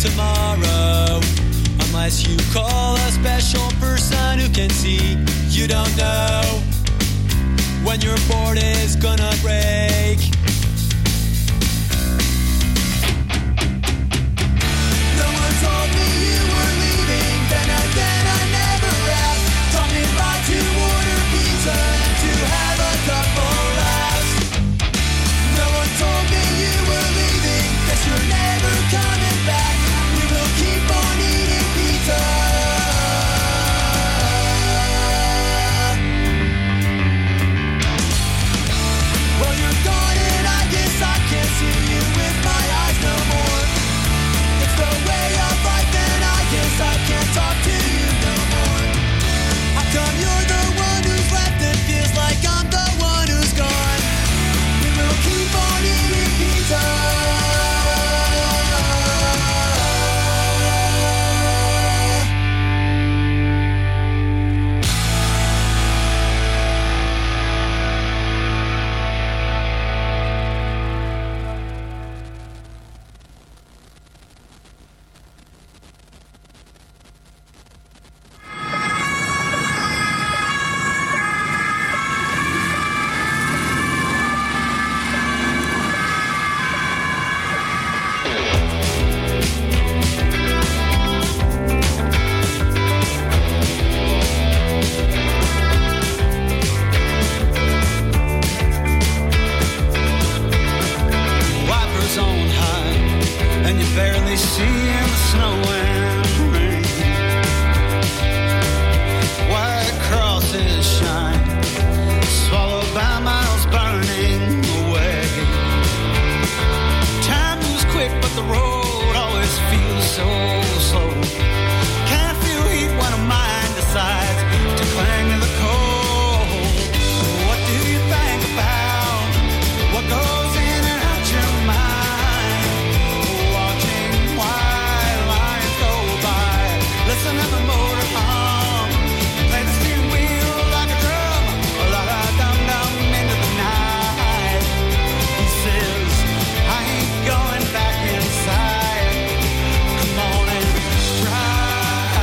tomorrow. Unless you call a special person who can see, you don't know when your board is gonna break. No one told me you were leaving, then again I never asked. Taught me not to order pizza and to have a couple laughs. No one told me you were leaving, guess you're never coming back. We will keep on eating pizza. Well, you're gone and I guess I can't see you with my eyes no more. It's the way of life and I guess I can't talk to you no more. How come you're the one who's left? It feels like I'm the one who's gone. We will keep on eating pizza. Wipers on high, and you barely see in the snow and rain. White crosses shine, swallowed by miles burning away. Time moves quick, but the road always feels so slow. Can't feel heat when a mind decides to cling to the cold. What do you think about what goes in and out your mind? Watching white lines go by, listen to the motor hum, play the steering wheel like a drum, la la dum dum into the night. He says, I ain't going back inside. Come on and drive,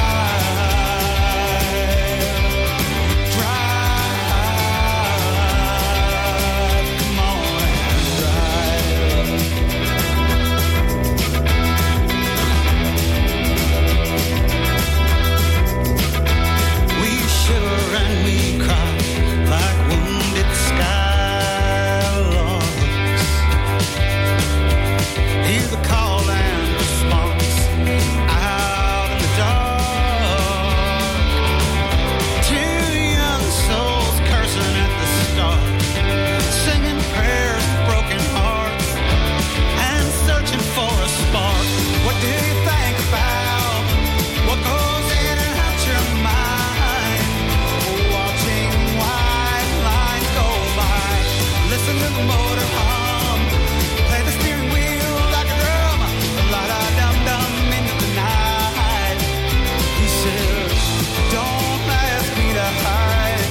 come on and drive. We shiver and we cry like wounded skylarks. Hear the call and response out in the dark. Two young souls cursing at the start, singing prayers with broken hearts and searching for a spark. What do you think about what goes in and out your mind? Watching white lines go by, listen to the motor hum, play the steering wheel like a drum, la da dum dum into the night. He said, don't ask me to hide.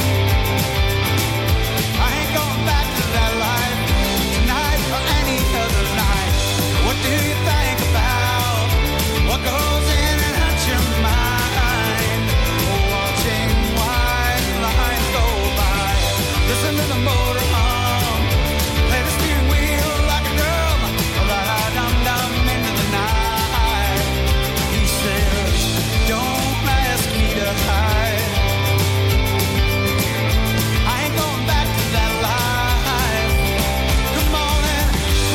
I ain't going back to that life tonight or any other night. What do you think about what goes in and out your mind? Watching white lines go by, listen to the motor hum, play the steering wheel like a drum, la da dum dum into the night. He says, don't ask me to hide. I ain't going back to that life. Come on and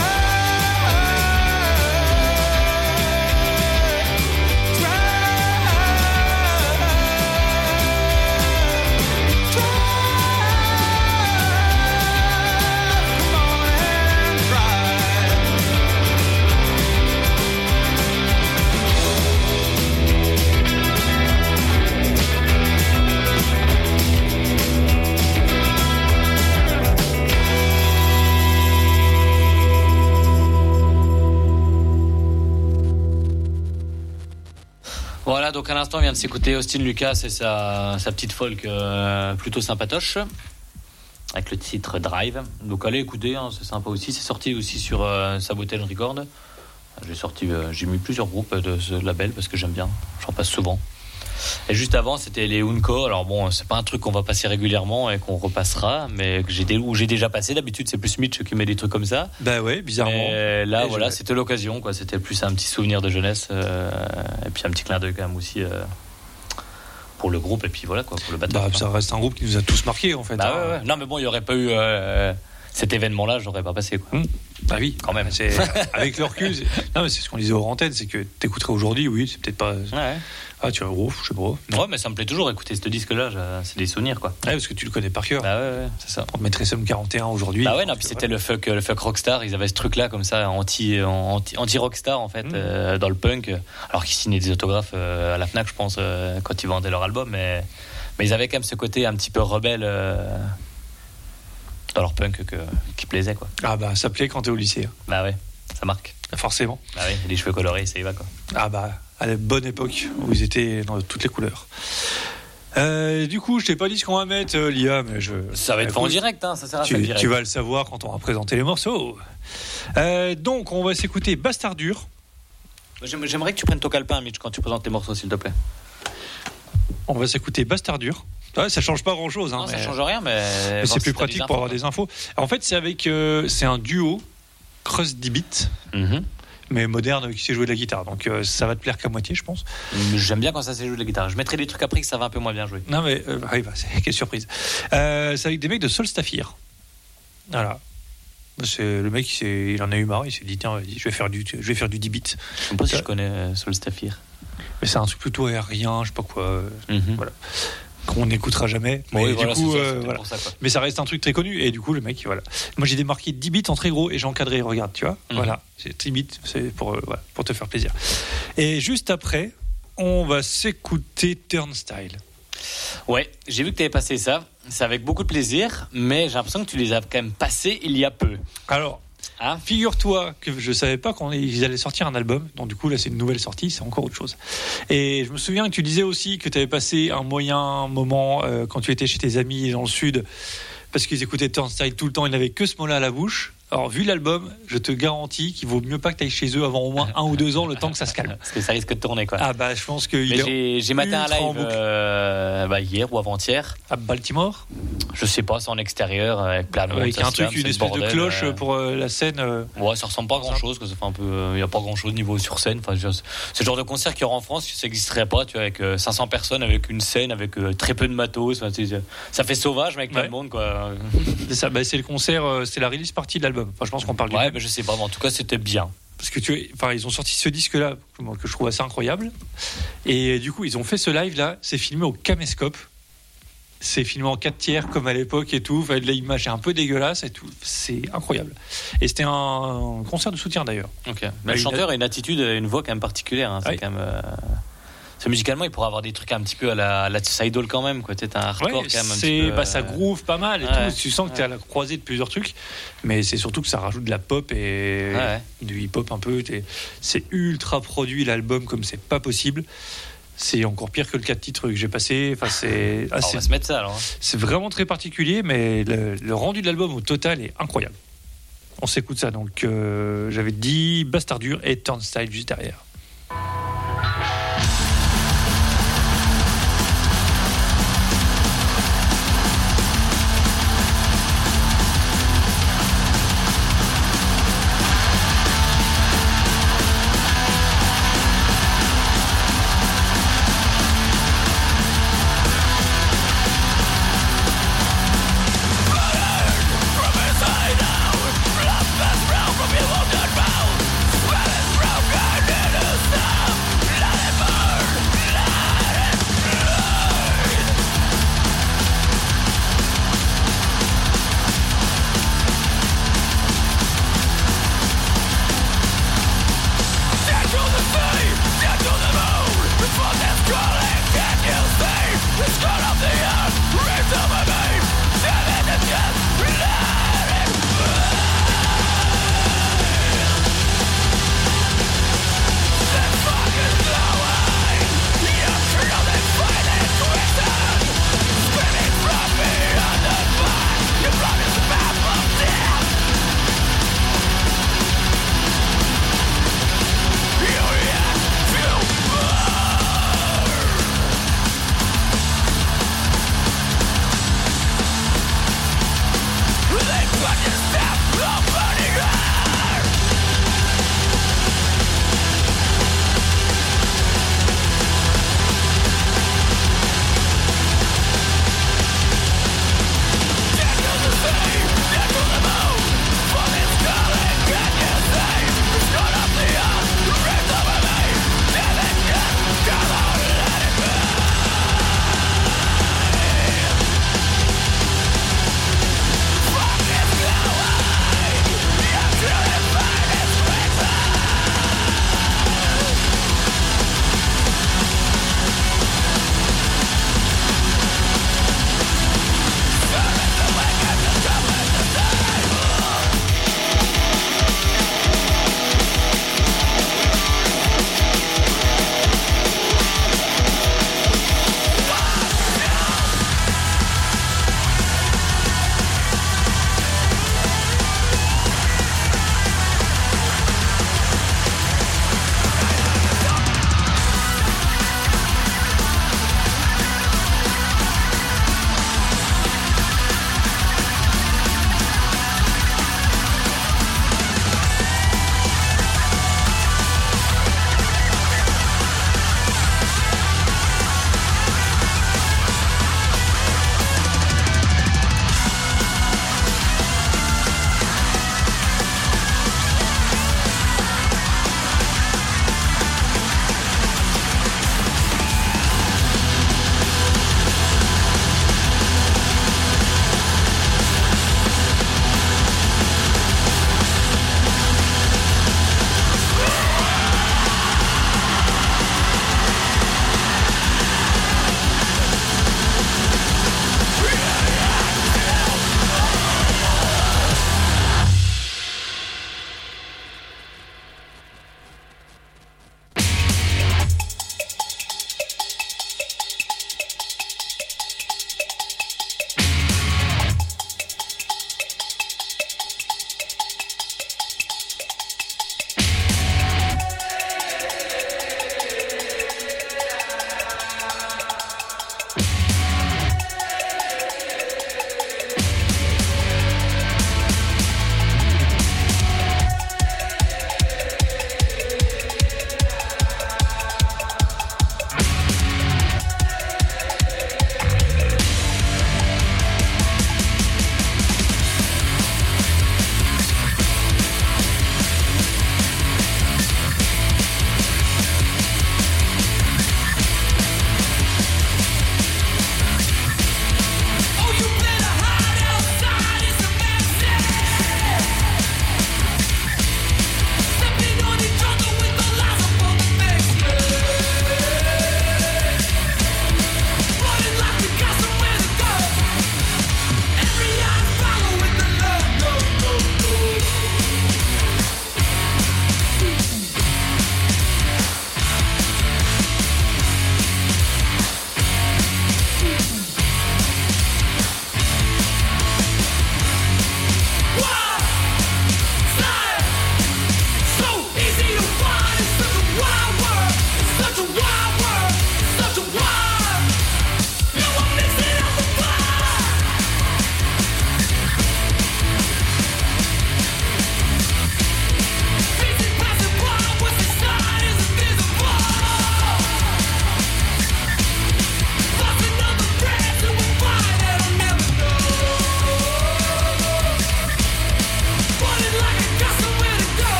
Voilà, donc à l'instant, on vient de s'écouter Austin Lucas et sa petite folk plutôt sympatoche, avec le titre Drive. Donc allez écouter, hein, c'est sympa aussi. C'est sorti aussi sur Sabotage Record. J'ai mis plusieurs groupes de ce label parce que j'aime bien, j'en passe souvent. Et juste avant, c'était les Unco. Alors bon, c'est pas un truc qu'on va passer régulièrement et qu'on repassera, mais que j'ai déjà passé. D'habitude, c'est plus Mitch qui met des trucs comme ça. Bah ouais, bizarrement. Et là, voilà, c'était l'occasion, quoi. C'était plus un petit souvenir de jeunesse et puis un petit clin d'œil quand même aussi pour le groupe et puis voilà, quoi, pour le batteur. Bah, ça reste un groupe qui nous a tous marqués en fait. Bah ouais. Non, mais bon, il y aurait pas eu cet événement-là, j'aurais pas passé, quoi. Bah oui, Quand même. C'est, avec le recul, non, mais c'est ce qu'on disait aux antennes, c'est que t'écouterais aujourd'hui, oui, c'est peut-être pas. Ouais. Ah, tu vois, gros, je sais pas. Non. Ouais, mais ça me plaît toujours écouter ce disque-là, c'est des souvenirs, quoi. Ouais, parce que tu le connais par cœur. Bah ouais, c'est ça. On mettrait Somme 41 aujourd'hui. Bah ouais, non, puis c'était le fuck rockstar. Ils avaient ce truc-là comme ça, anti rockstar en fait, dans le punk. Alors qu'ils signaient des autographes à la Fnac, je pense, quand ils vendaient leur album, mais ils avaient quand même ce côté un petit peu rebelle dans leur punk qui plaisait, quoi. Ah bah ça plaît quand t'es au lycée. Hein. Bah ouais, ça marque. Forcément. Bah ouais, les cheveux colorés, ça y va, quoi. Ah bah à la bonne époque où ils étaient dans toutes les couleurs. Du coup, je t'ai pas dit ce qu'on va mettre, Lia, mais Ça va être fait en direct, hein, ça sert à ça. Direct. Tu vas le savoir quand on va présenter les morceaux. Donc, on va s'écouter Bastardur. J'aimerais que tu prennes ton calepin, Mitch, quand tu présentes tes morceaux, s'il te plaît. On va s'écouter Bastardur. Ouais, ça change pas grand-chose. Hein, Non, ça change rien, mais c'est plus pratique pour avoir des infos. En fait, c'est un duo Crust D-Beat. Mais moderne, qui sait jouer de la guitare. Donc ça va te plaire qu'à moitié, je pense. J'aime bien quand ça sait jouer de la guitare. Je mettrai des trucs après que ça va un peu moins bien jouer. Non mais quelle surprise. C'est avec des mecs de Solstafir. Voilà. C'est le mec, il en a eu marre. Il s'est dit tiens, je vais faire du D-Beat. Je sais pas si je connais Solstafir. Mais c'est un truc plutôt aérien, je sais pas quoi. Voilà. Qu'on n'écoutera jamais. Mais oui, du voilà, coup, voilà. Ça, mais ça reste un truc très connu. Et du coup, le mec, voilà. Moi, j'ai démarqué 10 bits en très gros et j'ai encadré. Regarde, tu vois. Voilà. C'est 10 bits, c'est pour te faire plaisir. Et juste après, on va s'écouter Turnstile. Ouais, j'ai vu que tu avais passé ça. C'est avec beaucoup de plaisir, mais j'ai l'impression que tu les as quand même passés il y a peu. Alors. Hein, figure-toi que je savais pas qu'ils allaient sortir un album, donc du coup là c'est une nouvelle sortie, c'est encore autre chose. Et je me souviens que tu disais aussi que tu avais passé un moyen moment quand tu étais chez tes amis dans le sud, parce qu'ils écoutaient Turnstile tout le temps, ils n'avaient que ce mot-là à la bouche. Alors vu l'album, je te garantis qu'il vaut mieux pas que tu ailles chez eux avant au moins 1 ou 2 ans, le temps que ça se calme. Parce que ça risque de tourner, quoi. Ah bah je pense que j'ai maté un live hier ou avant-hier à Baltimore. Je sais pas, c'est en extérieur avec plein de monde. Avec un truc, une espèce de cloche pour la scène. Ouais, ça ressemble pas à grand chose, ça fait un peu. Il y a pas grand chose niveau sur scène. Enfin, c'est le genre de concert qu'il y aura en France, ça n'existerait pas, tu vois, avec 500 personnes, avec une scène, avec très peu de matos. Enfin, ça fait sauvage, mais avec plein de monde, quoi. C'est ça, c'est le concert, c'est la release partie de l'album. Enfin, je pense qu'on parle du. Ouais, mais je sais pas, mais en tout cas, c'était bien. Parce que ils ont sorti ce disque-là que je trouve assez incroyable. Et du coup, ils ont fait ce live-là. C'est filmé au caméscope. C'est filmé en 4/3 comme à l'époque et tout. Enfin, l'image est un peu dégueulasse et tout. C'est incroyable. Et c'était un concert de soutien d'ailleurs. Ok. Mais le chanteur a une attitude, une voix quand même particulière. Hein. C'est quand même. C'est musicalement, il pourrait avoir des trucs un petit peu à la Idol quand même, quoi. T'es un hardcore quand même. Un petit peu, ça groove pas mal et tout. Tu sens que t'es à la croisée de plusieurs trucs, mais c'est surtout que ça rajoute de la pop et du hip-hop un peu. C'est ultra produit l'album comme c'est pas possible. C'est encore pire que le 4 titres que j'ai passé. Enfin, c'est. On va se mettre ça alors. C'est vraiment très particulier, mais le rendu de l'album au total est incroyable. On s'écoute ça. Donc, j'avais dit Bastardur et Turnstile juste derrière. From inside out, from evil dead bound, when it's broken in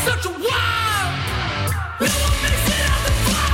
such a war. It will mix it on the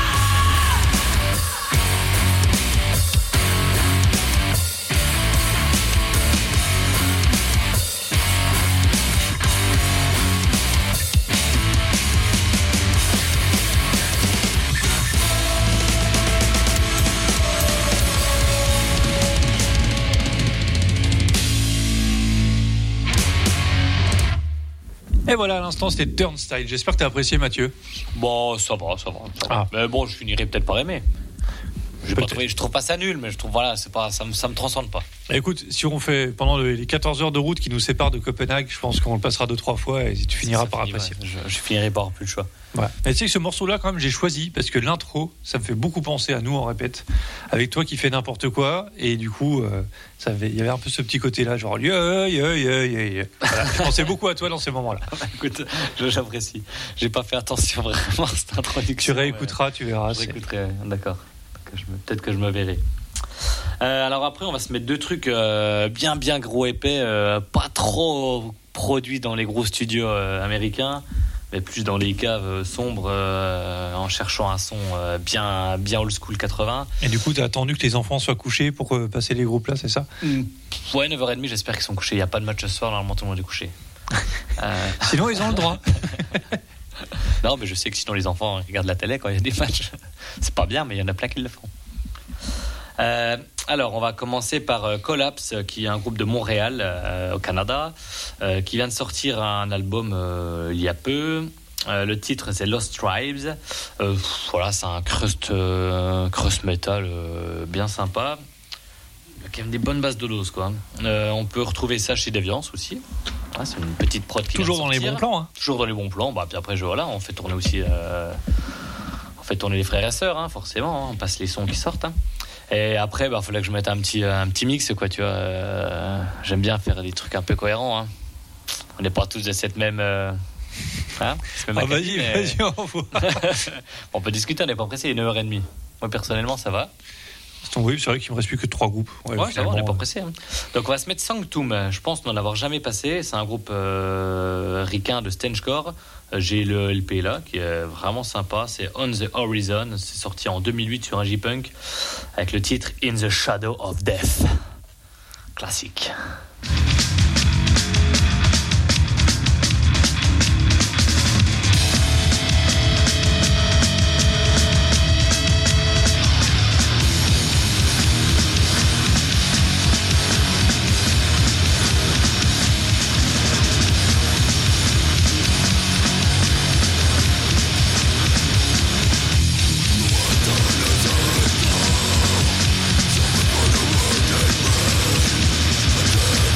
Et voilà, à l'instant, c'était Turnstile. J'espère que t'as apprécié, Mathieu. Bon, ça va. Ah. Mais bon, je finirai peut-être par aimer. Peut-être. Je trouve pas ça nul, mais je trouve, voilà, c'est pas, ça me transcende pas. Écoute, si on fait pendant les 14 heures de route qui nous séparent de Copenhague, je pense qu'on le passera 2-3 fois et tu finiras par apprécier. Ouais, je finirai par avoir plus le choix. Ouais. Mais tu sais que ce morceau-là, quand même, j'ai choisi parce que l'intro, ça me fait beaucoup penser à nous, on répète, avec toi qui fais n'importe quoi, et du coup, il y avait un peu ce petit côté-là, genre, voilà, je pensais beaucoup à toi dans ces moments-là. Écoute, j'apprécie. J'ai pas fait attention vraiment à cette introduction. Tu réécouteras, tu verras. Je réécouterai, d'accord. Peut-être que je me verrai. Alors après, on va se mettre deux trucs bien gros épais, pas trop produits dans les gros studios américains, mais plus dans les caves sombres, en cherchant un son bien old school 80. Et du coup, t'as attendu que les enfants soient couchés pour passer les groupes là, c'est ça? Ouais, 9h30, j'espère qu'ils sont couchés. Il n'y a pas de match ce soir, normalement tout le monde est couché. Sinon, ils ont le droit. Non, mais je sais que sinon les enfants regardent la télé quand il y a des matchs. C'est pas bien, mais il y en a plein qui le font. Alors, on va commencer par Collapse, qui est un groupe de Montréal, au Canada, qui vient de sortir un album il y a peu. Le titre, c'est Lost Tribes. Voilà, c'est un crust metal bien sympa. Il y a quand même des bonnes bases de dose, quoi. On peut retrouver ça chez Deviance aussi. Ah, c'est une petite prod qui Toujours vient dans de les sortir. bons plans. Hein. Toujours dans les bons plans. Bah, puis après, voilà, on fait tourner aussi. On fait tourner les frères et sœurs, hein, forcément. On passe les sons qui sortent. Hein. Et après, bah, fallait que je mette un petit mix, quoi. Tu vois. J'aime bien faire des trucs un peu cohérents. Hein. On n'est pas tous de cette même. Hein, vas-y, on voit. On peut discuter, on n'est pas pressé. Il est 9h30. Moi, personnellement, ça va. Oui, c'est vrai qu'il me reste plus que 3 groupes. Ouais, ça va, on n'est pas pressé. Hein. Donc on va se mettre Sanctum. Je pense n'en avoir jamais passé. C'est un groupe ricain de Stenchcore. J'ai le LP là, qui est vraiment sympa. C'est On the Horizon. C'est sorti en 2008 sur un J-Punk avec le titre In the Shadow of Death. Classique. Shadow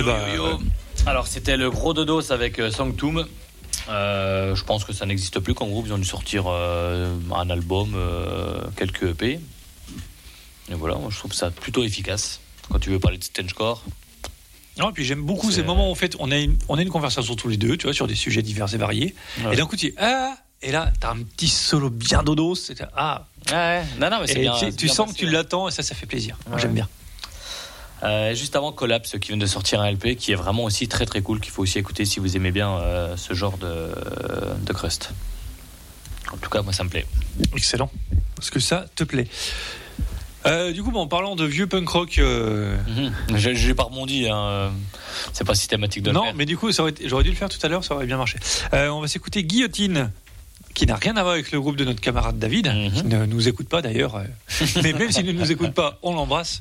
Alors, c'était le Gros Dodos avec Sanctum. Je pense que ça n'existe plus comme groupe. Ils ont dû sortir un album, quelques EP. Et voilà, moi, je trouve ça plutôt efficace. Quand tu veux parler de Stenchcore. Non, puis j'aime beaucoup ces moments où en fait, on a une conversation tous les deux, tu vois, sur des sujets divers et variés. Ouais. Et d'un coup, tu dis et là, t'as un petit solo bien dodos. Ouais. Non, mais c'est et bien. Tu sens que tu l'attends et ça fait plaisir. Moi, j'aime bien. Juste avant Collapse qui vient de sortir un LP qui est vraiment aussi très très cool, qu'il faut aussi écouter si vous aimez bien ce genre de crust. En tout cas, moi ça me plaît. Excellent. Parce que ça te plaît. Du coup, en parlant de vieux punk rock, j'ai pas rebondi. C'est pas systématique de le faire. Non, mais du coup, j'aurais dû le faire tout à l'heure, ça aurait bien marché. On va s'écouter Guillotine, qui n'a rien à voir avec le groupe de notre camarade David, qui ne nous écoute pas d'ailleurs, mais même s'il ne nous écoute pas, on l'embrasse,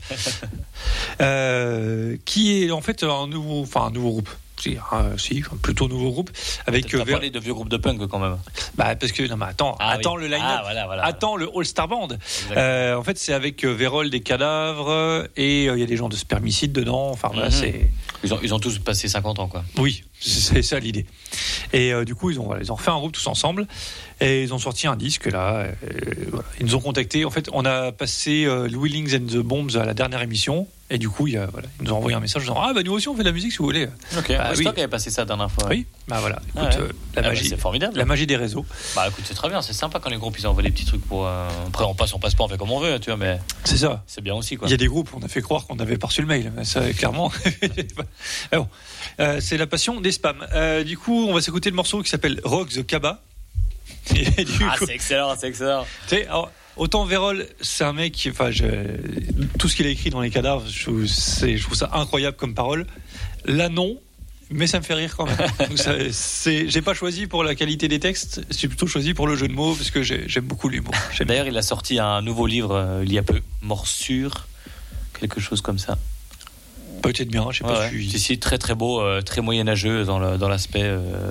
qui est en fait un nouveau groupe. Plutôt nouveau groupe avec. Tu as parlé de vieux groupes de punk quand même. Parce que attends le line-up, attends le All-Star Band. En fait, c'est avec Vérole des Cadavres et il y a des gens de Spermicide dedans. Enfin voilà, c'est. Ils ont tous passé 50 ans quoi. Oui, c'est ça l'idée. Et du coup, ils ont refait un groupe tous ensemble et ils ont sorti un disque là. Voilà. Ils nous ont contactés. En fait, on a passé Louis Lings and the Bombs à la dernière émission. Et du coup, ils nous ont envoyé un message en disant nous aussi on fait de la musique si vous voulez. Ok. C'est toi qui avais passé ça la dernière fois. Oui. Voilà. Écoute, la magie. C'est formidable. La magie des réseaux. Écoute, c'est très bien. C'est sympa quand les groupes ils envoient des petits trucs pour. Après, on passe pas, on fait comme on veut, tu vois. Mais c'est ça. C'est bien aussi quoi. Il y a des groupes, on a fait croire qu'on avait pas reçu le mail. Ça, clairement. Mais bon, c'est la passion des spams. Du coup, on va s'écouter le morceau qui s'appelle Rock the Kaba. C'est excellent. Tu sais, autant Vérole, c'est un mec, tout ce qu'il a écrit dans les Cadavres, je trouve ça incroyable comme parole. Là, non, mais ça me fait rire quand même. Donc j'ai pas choisi pour la qualité des textes, j'ai plutôt choisi pour le jeu de mots parce que j'aime beaucoup l'humour. D'ailleurs, il a sorti un nouveau livre il y a peu, Morsure, quelque chose comme ça. Peut-être bien, je sais pas. C'est très très beau, très moyenâgeux dans l'aspect.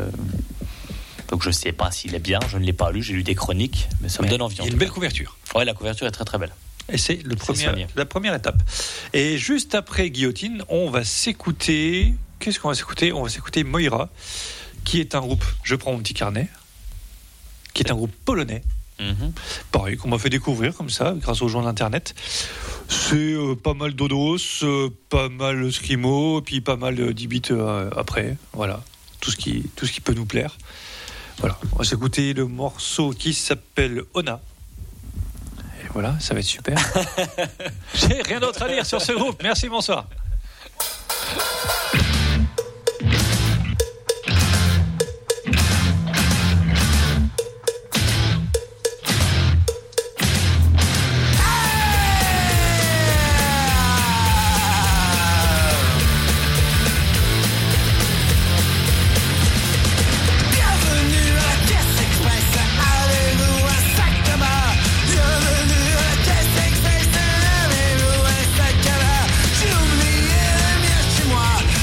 Donc je sais pas s'il est bien, je ne l'ai pas lu, j'ai lu des chroniques, mais ça me donne envie. Il y a une belle couverture. Ouais, la couverture est très très belle. Et c'est la première étape. Et juste après Guillotine, on va s'écouter. Qu'est-ce qu'on va s'écouter ? On va s'écouter Moira, qui est un groupe, je prends mon petit carnet, qui est un groupe polonais. Pareil, qu'on m'a fait découvrir comme ça, grâce aux gens d'internet. C'est pas mal dodos, pas mal screamo, puis pas mal de 10 bits après. Voilà, tout ce qui peut nous plaire. Voilà, on va s'écouter le morceau qui s'appelle Ona. Et voilà, ça va être super. J'ai rien d'autre à dire sur ce groupe. Merci, bonsoir. J'oubliais le mien chez moi.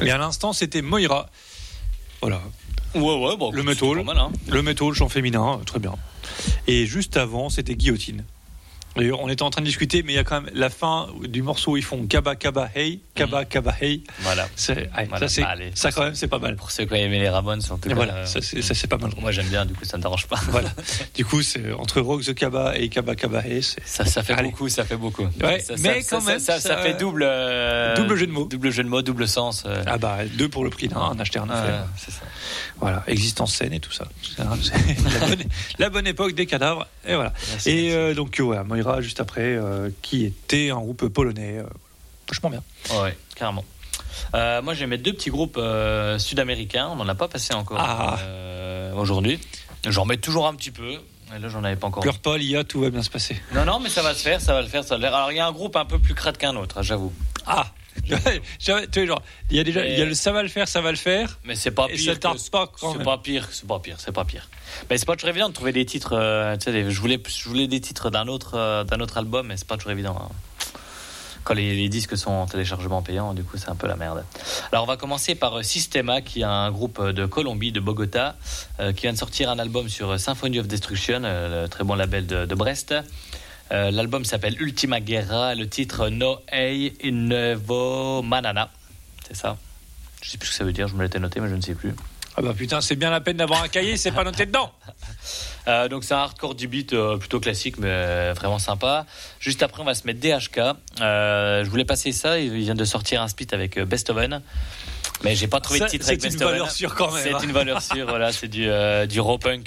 Et à l'instant, c'était Moira. Voilà. Ouais, bon, Le c'est métal. pas mal, hein. Le métal, chant féminin, très bien. Et juste avant, c'était Guillotine. D'ailleurs, on était en train de discuter, mais il y a quand même la fin du morceau, ils font Kaba Kaba Hey, Kaba Kaba Hey. Voilà. Voilà. Ça, ça quand même, c'est pas mal. Pour ceux qui ont aimé les Ramones, en tout Et cas. voilà, ça c'est pas mal. Moi, j'aime bien, du coup, ça me dérange pas. Voilà. Du coup, c'est entre Rock the Kaba et Kaba Kaba Hey, Ça fait Allez. beaucoup, ça fait beaucoup. Ouais, mais quand même, ça fait double jeu de mots. Double jeu de mots, double sens. Ah bah, 2 pour le prix d'un, en acheter un offert. C'est ça. Voilà, existence saine et tout ça. C'est la bonne époque des cadavres. Et voilà. Merci, Et donc, ouais, Moira, juste après, qui était un groupe polonais. Vachement bien. Ouais, carrément. Moi, je vais mettre 2 petits groupes sud-américains. On n'en a pas passé encore aujourd'hui. J'en mets toujours un petit peu. Et là, j'en avais pas encore. Pleure pas, l'IA, tout va bien se passer. Non, mais ça va se faire, ça va le faire. Alors, il y a un groupe un peu plus crade qu'un autre, j'avoue. Ah tu vois, genre, il y a déjà, il y a le ça va le faire. Mais c'est pas Et pire. ça tarde pas quand C'est même. pas pire. Mais c'est pas toujours évident de trouver des titres. Tu sais, je voulais des titres d'un autre album, mais c'est pas toujours évident. Hein. Quand les disques sont en téléchargement payant, du coup, c'est un peu la merde. Alors, on va commencer par Systema, qui est un groupe de Colombie, de Bogota, qui vient de sortir un album sur Symphony of Destruction, le très bon label de Brest. L'album s'appelle Ultima Guerra, le titre No Hay Innevo Manana. C'est ça. Je sais plus ce que ça veut dire, je me l'étais noté, mais je ne sais plus. Ah bah putain, c'est bien la peine d'avoir un cahier, c'est pas noté dedans. Donc c'est un hardcore du beat plutôt classique, mais vraiment sympa. Juste après, on va se mettre DHK. Je voulais passer ça, il vient de sortir un split avec Bestoven. Mais j'ai pas trouvé de titre avec C'est une Bestoven. valeur sûre quand même. C'est une valeur sûre, voilà, c'est du raw punk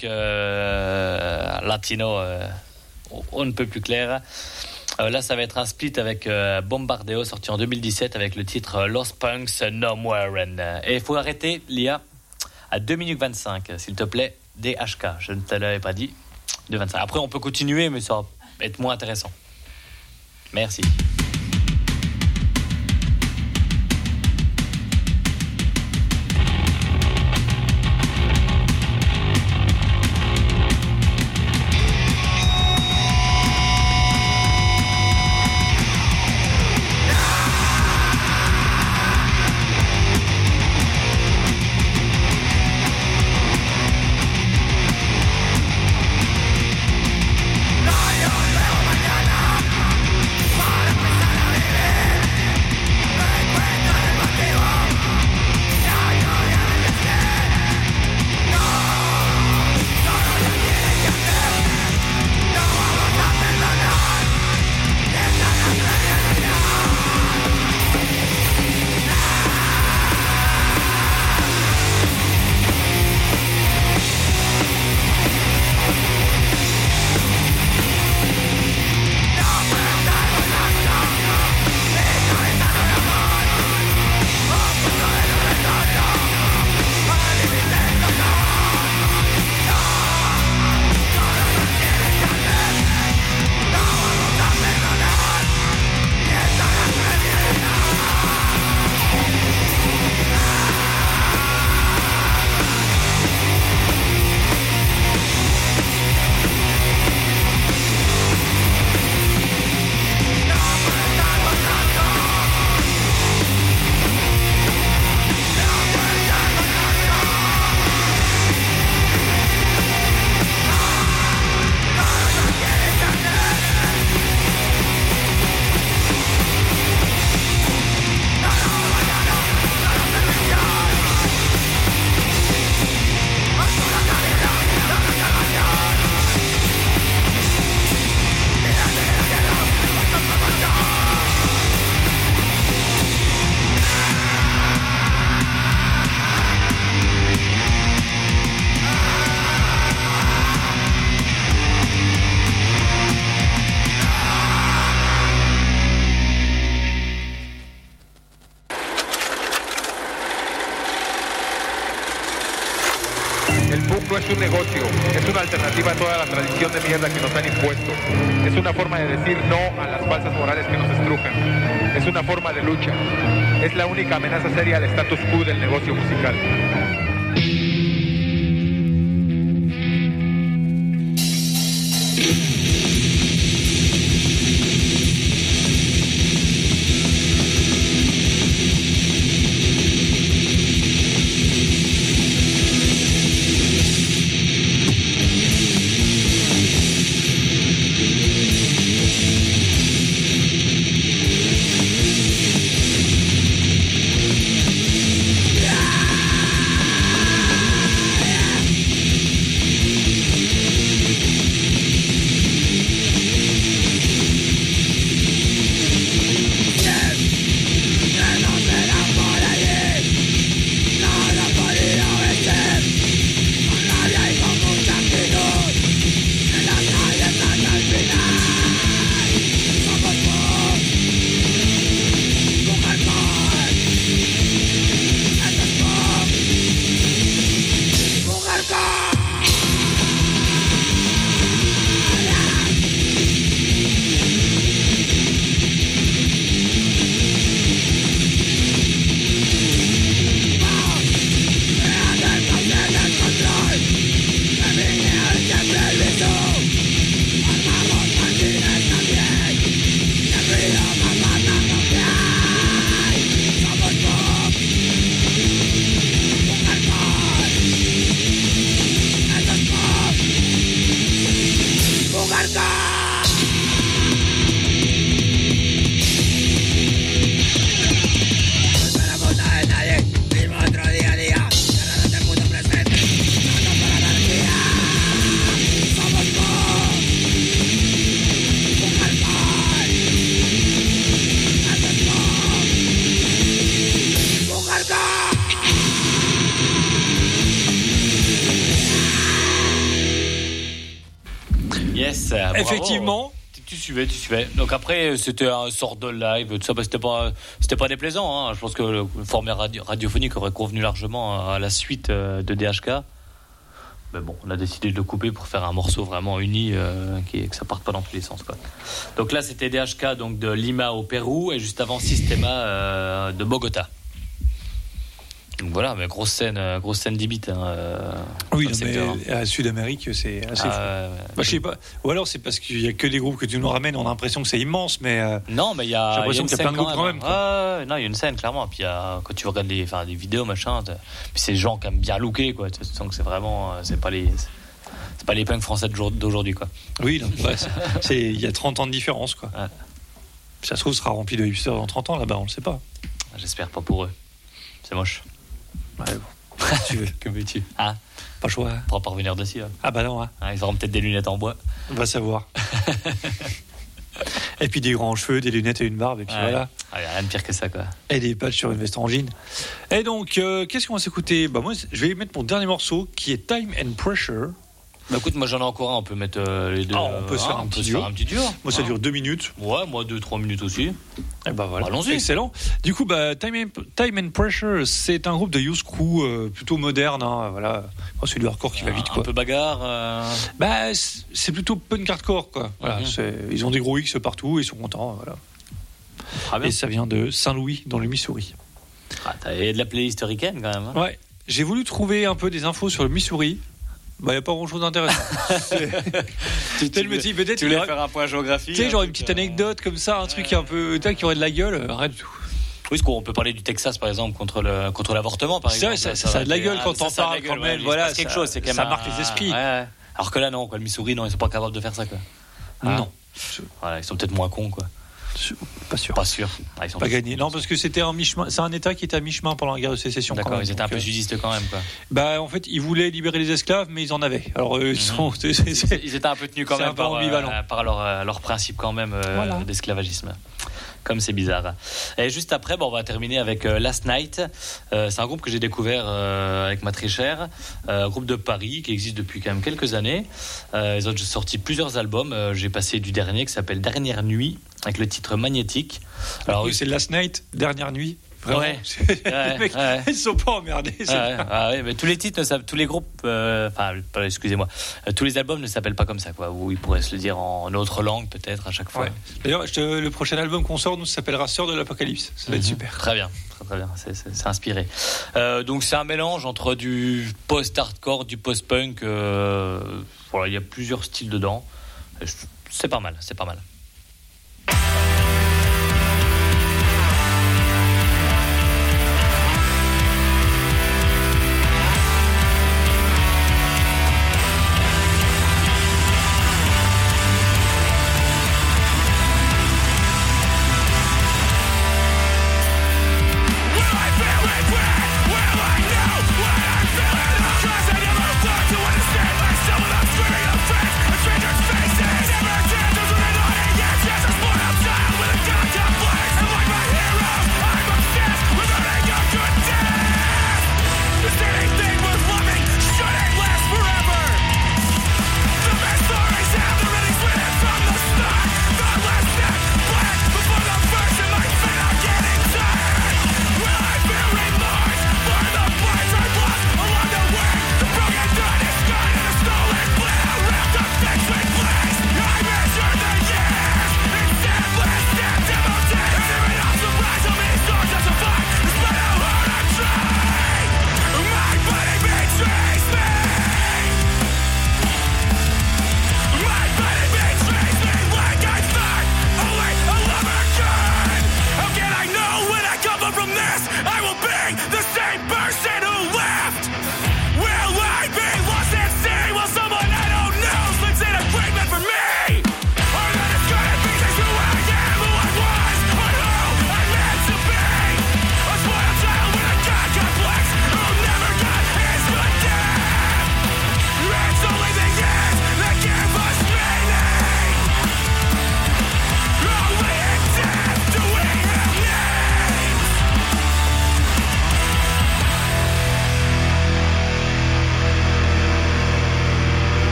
latino, on ne peut plus clair. Là, ça va être un split avec Bombardeo, sorti en 2017 avec le titre Lost Punks No More. Et il faut arrêter l'IA à 2 minutes 25, s'il te plaît, DHK. Je ne te l'avais pas dit, de 25. Après, on peut continuer, mais ça va être moins intéressant. Merci. El punk no es un negocio, es una alternativa a toda la tradición de mierda que nos han impuesto. Es una forma de decir no a las falsas morales que nos estrujan. Es una forma de lucha. Es la única amenaza seria al status quo del negocio musical. Yes, bravo. Effectivement. Tu suivais. Donc après, c'était un sort de live, tout ça, c'était pas déplaisant. Hein. Je pense que le format radiophonique aurait convenu largement à la suite de DHK. Mais bon, on a décidé de le couper pour faire un morceau vraiment uni, que ça parte pas dans tous les sens, quoi. Donc là, c'était DHK, donc de Lima au Pérou, et juste avant Systema de Bogota. Donc voilà, mais grosse scène d'Ibit. Oui, non, mais à Sud-Amérique, c'est assez fou. Ouais. Je sais pas. Ou alors c'est parce qu'il y a que des groupes que tu nous ramènes, on a l'impression que c'est immense, mais non, mais il y a. J'ai l'impression qu'il y a plein de groupes quand même. Non, il y a une scène clairement. Puis quand tu regardes des vidéos, machin, puis c'est des gens quand même bien lookés, quoi. Tu sens que c'est vraiment, c'est pas les punks français d'aujourd'hui, quoi. Oui, donc, ouais, il y a 30 ans de différence, quoi. Ouais. Ça se trouve, sera rempli de hipsters dans 30 ans là-bas, on le sait pas. J'espère pas pour eux. C'est moche. Ouais, bon. Tu veux. Que veux-tu? Hein? Pas choix. On pourra pas revenir dessus. Hein. Ah bah non, hein. Ils auront peut-être des lunettes en bois. On va savoir. Et puis des grands cheveux, des lunettes et une barbe, et puis voilà. Ah, y a rien de pire que ça, quoi. Et des patchs sur une veste en jean. Et donc, qu'est-ce qu'on va s'écouter? Bah moi, je vais mettre mon dernier morceau, qui est Time and Pressure. Bah écoute, moi j'en ai encore un, on peut mettre les deux. On peut se faire un petit duo. Moi ça dure 2 minutes. Ouais, moi 2-3 minutes aussi. Et bah voilà, allons-y. Excellent. Du coup, bah, Time and Pressure, c'est un groupe de Youth Crew plutôt moderne. Hein, voilà. Bon, c'est du hardcore qui va vite, quoi. Un peu bagarre. Bah, c'est plutôt punk hardcore, quoi. Voilà, ils ont des gros X partout, ils sont contents. Voilà. Ah, bien. Et ça vient de Saint-Louis, dans le Missouri. Ah, t'as de la playlist ricaine quand même. Hein. Ouais. J'ai voulu trouver un peu des infos sur le Missouri. Bah, il n'y a pas grand chose d'intéressant. Tu voulais faire un point géographique. Tu sais, genre une petite anecdote comme ça, un truc un peu, qui aurait de la gueule, rien du tout. Oui, on peut parler du Texas par exemple contre l'avortement par exemple. Ça a de la gueule quand on parle quand même. Voilà, quelque chose, c'est quand même ça marque les esprits. Ouais. Alors que là non, quoi, le Missouri, non, ils sont pas capables de faire ça, quoi. Non. Voilà, ils sont peut-être moins cons, quoi. Pas sûr. Ah, ils sont pas gagné. Non, parce que c'était un mi-chemin. C'est un État qui était à mi-chemin pendant la guerre de sécession. D'accord, quand même, ils étaient un peu sudistes quand même, quoi. Bah, en fait, ils voulaient libérer les esclaves, mais ils en avaient. Alors, ils étaient un peu tenus quand même par leur principe quand même d'esclavagisme. Comme c'est bizarre. Et juste après, on va terminer avec Last Night. C'est un groupe que j'ai découvert avec ma très chère. Un groupe de Paris qui existe depuis quand même quelques années. Ils ont sorti plusieurs albums. J'ai passé du dernier qui s'appelle Dernière Nuit avec le titre Magnétique. Alors oui, c'est Last Night, Dernière Nuit. Vraiment. Ouais. Les mecs, ils sont pas emmerdés. Ouais, mais tous les titres, tous les groupes, excusez-moi, tous les albums ne s'appellent pas comme ça, quoi. Ou ils pourraient se le dire en autre langue, peut-être, à chaque fois. Ouais. D'ailleurs, le prochain album qu'on sort, nous, ça s'appellera Sœurs de l'Apocalypse. Ça va être super. Très bien, très bien. C'est inspiré. Donc, c'est un mélange entre du post-hardcore, du post-punk. Voilà, il y a plusieurs styles dedans. C'est pas mal. To understand myself without screaming of friends, a stranger's faces. Never changes when I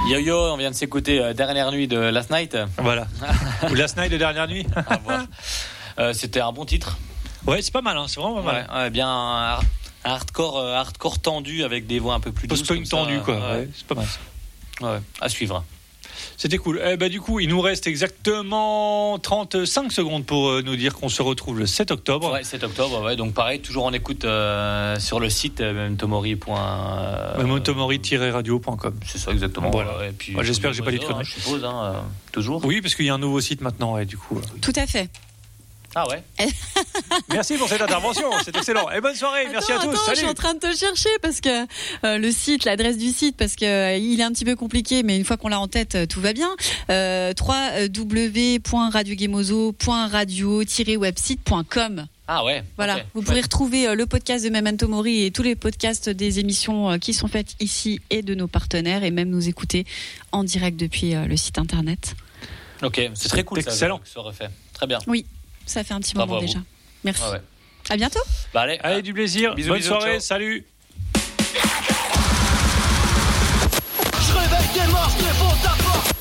Yo-Yo, on vient de s'écouter Dernière nuit de Last Night. Voilà. Ou Last Night de dernière nuit. À voir. C'était un bon titre. Ouais, c'est pas mal, hein, c'est vraiment pas mal. Ouais, bien un hardcore tendu avec des voix un peu plus douces. Post-punk tendu, quoi. Ouais. Ouais, c'est pas mal. Ouais, à suivre. C'était cool. Du coup, il nous reste exactement 35 secondes pour nous dire qu'on se retrouve le 7 octobre. Ouais, 7 octobre, ouais. Donc pareil, toujours en écoute sur le site mementomori.radio.com. C'est ça, exactement. Voilà. Ouais, et puis, j'espère que j'ai pas dit de conneries. Je suppose, toujours. Oui, parce qu'il y a un nouveau site maintenant, du coup. Tout à fait. Ah ouais. Merci pour cette intervention, c'est excellent. Et bonne soirée, merci à tous. Attends, Salut. je suis en train de te chercher parce que le site, l'adresse du site, parce que il est un petit peu compliqué, mais une fois qu'on l'a en tête, tout va bien. www.radiogamozo.radio-website.com. Ah ouais. Voilà, okay. vous pourrez retrouver le podcast de Memento Mori et tous les podcasts des émissions qui sont faites ici et de nos partenaires, et même nous écouter en direct depuis le site internet. Ok, c'est très cool. Excellent. Ça refait. Très bien. Oui, ça fait un petit moment déjà. Merci. Ah ouais. À bientôt. Bah allez, du plaisir. Bisous, bonne bisous, soirée, ciao. salut. Je réveille des morts, je défonce ta porte.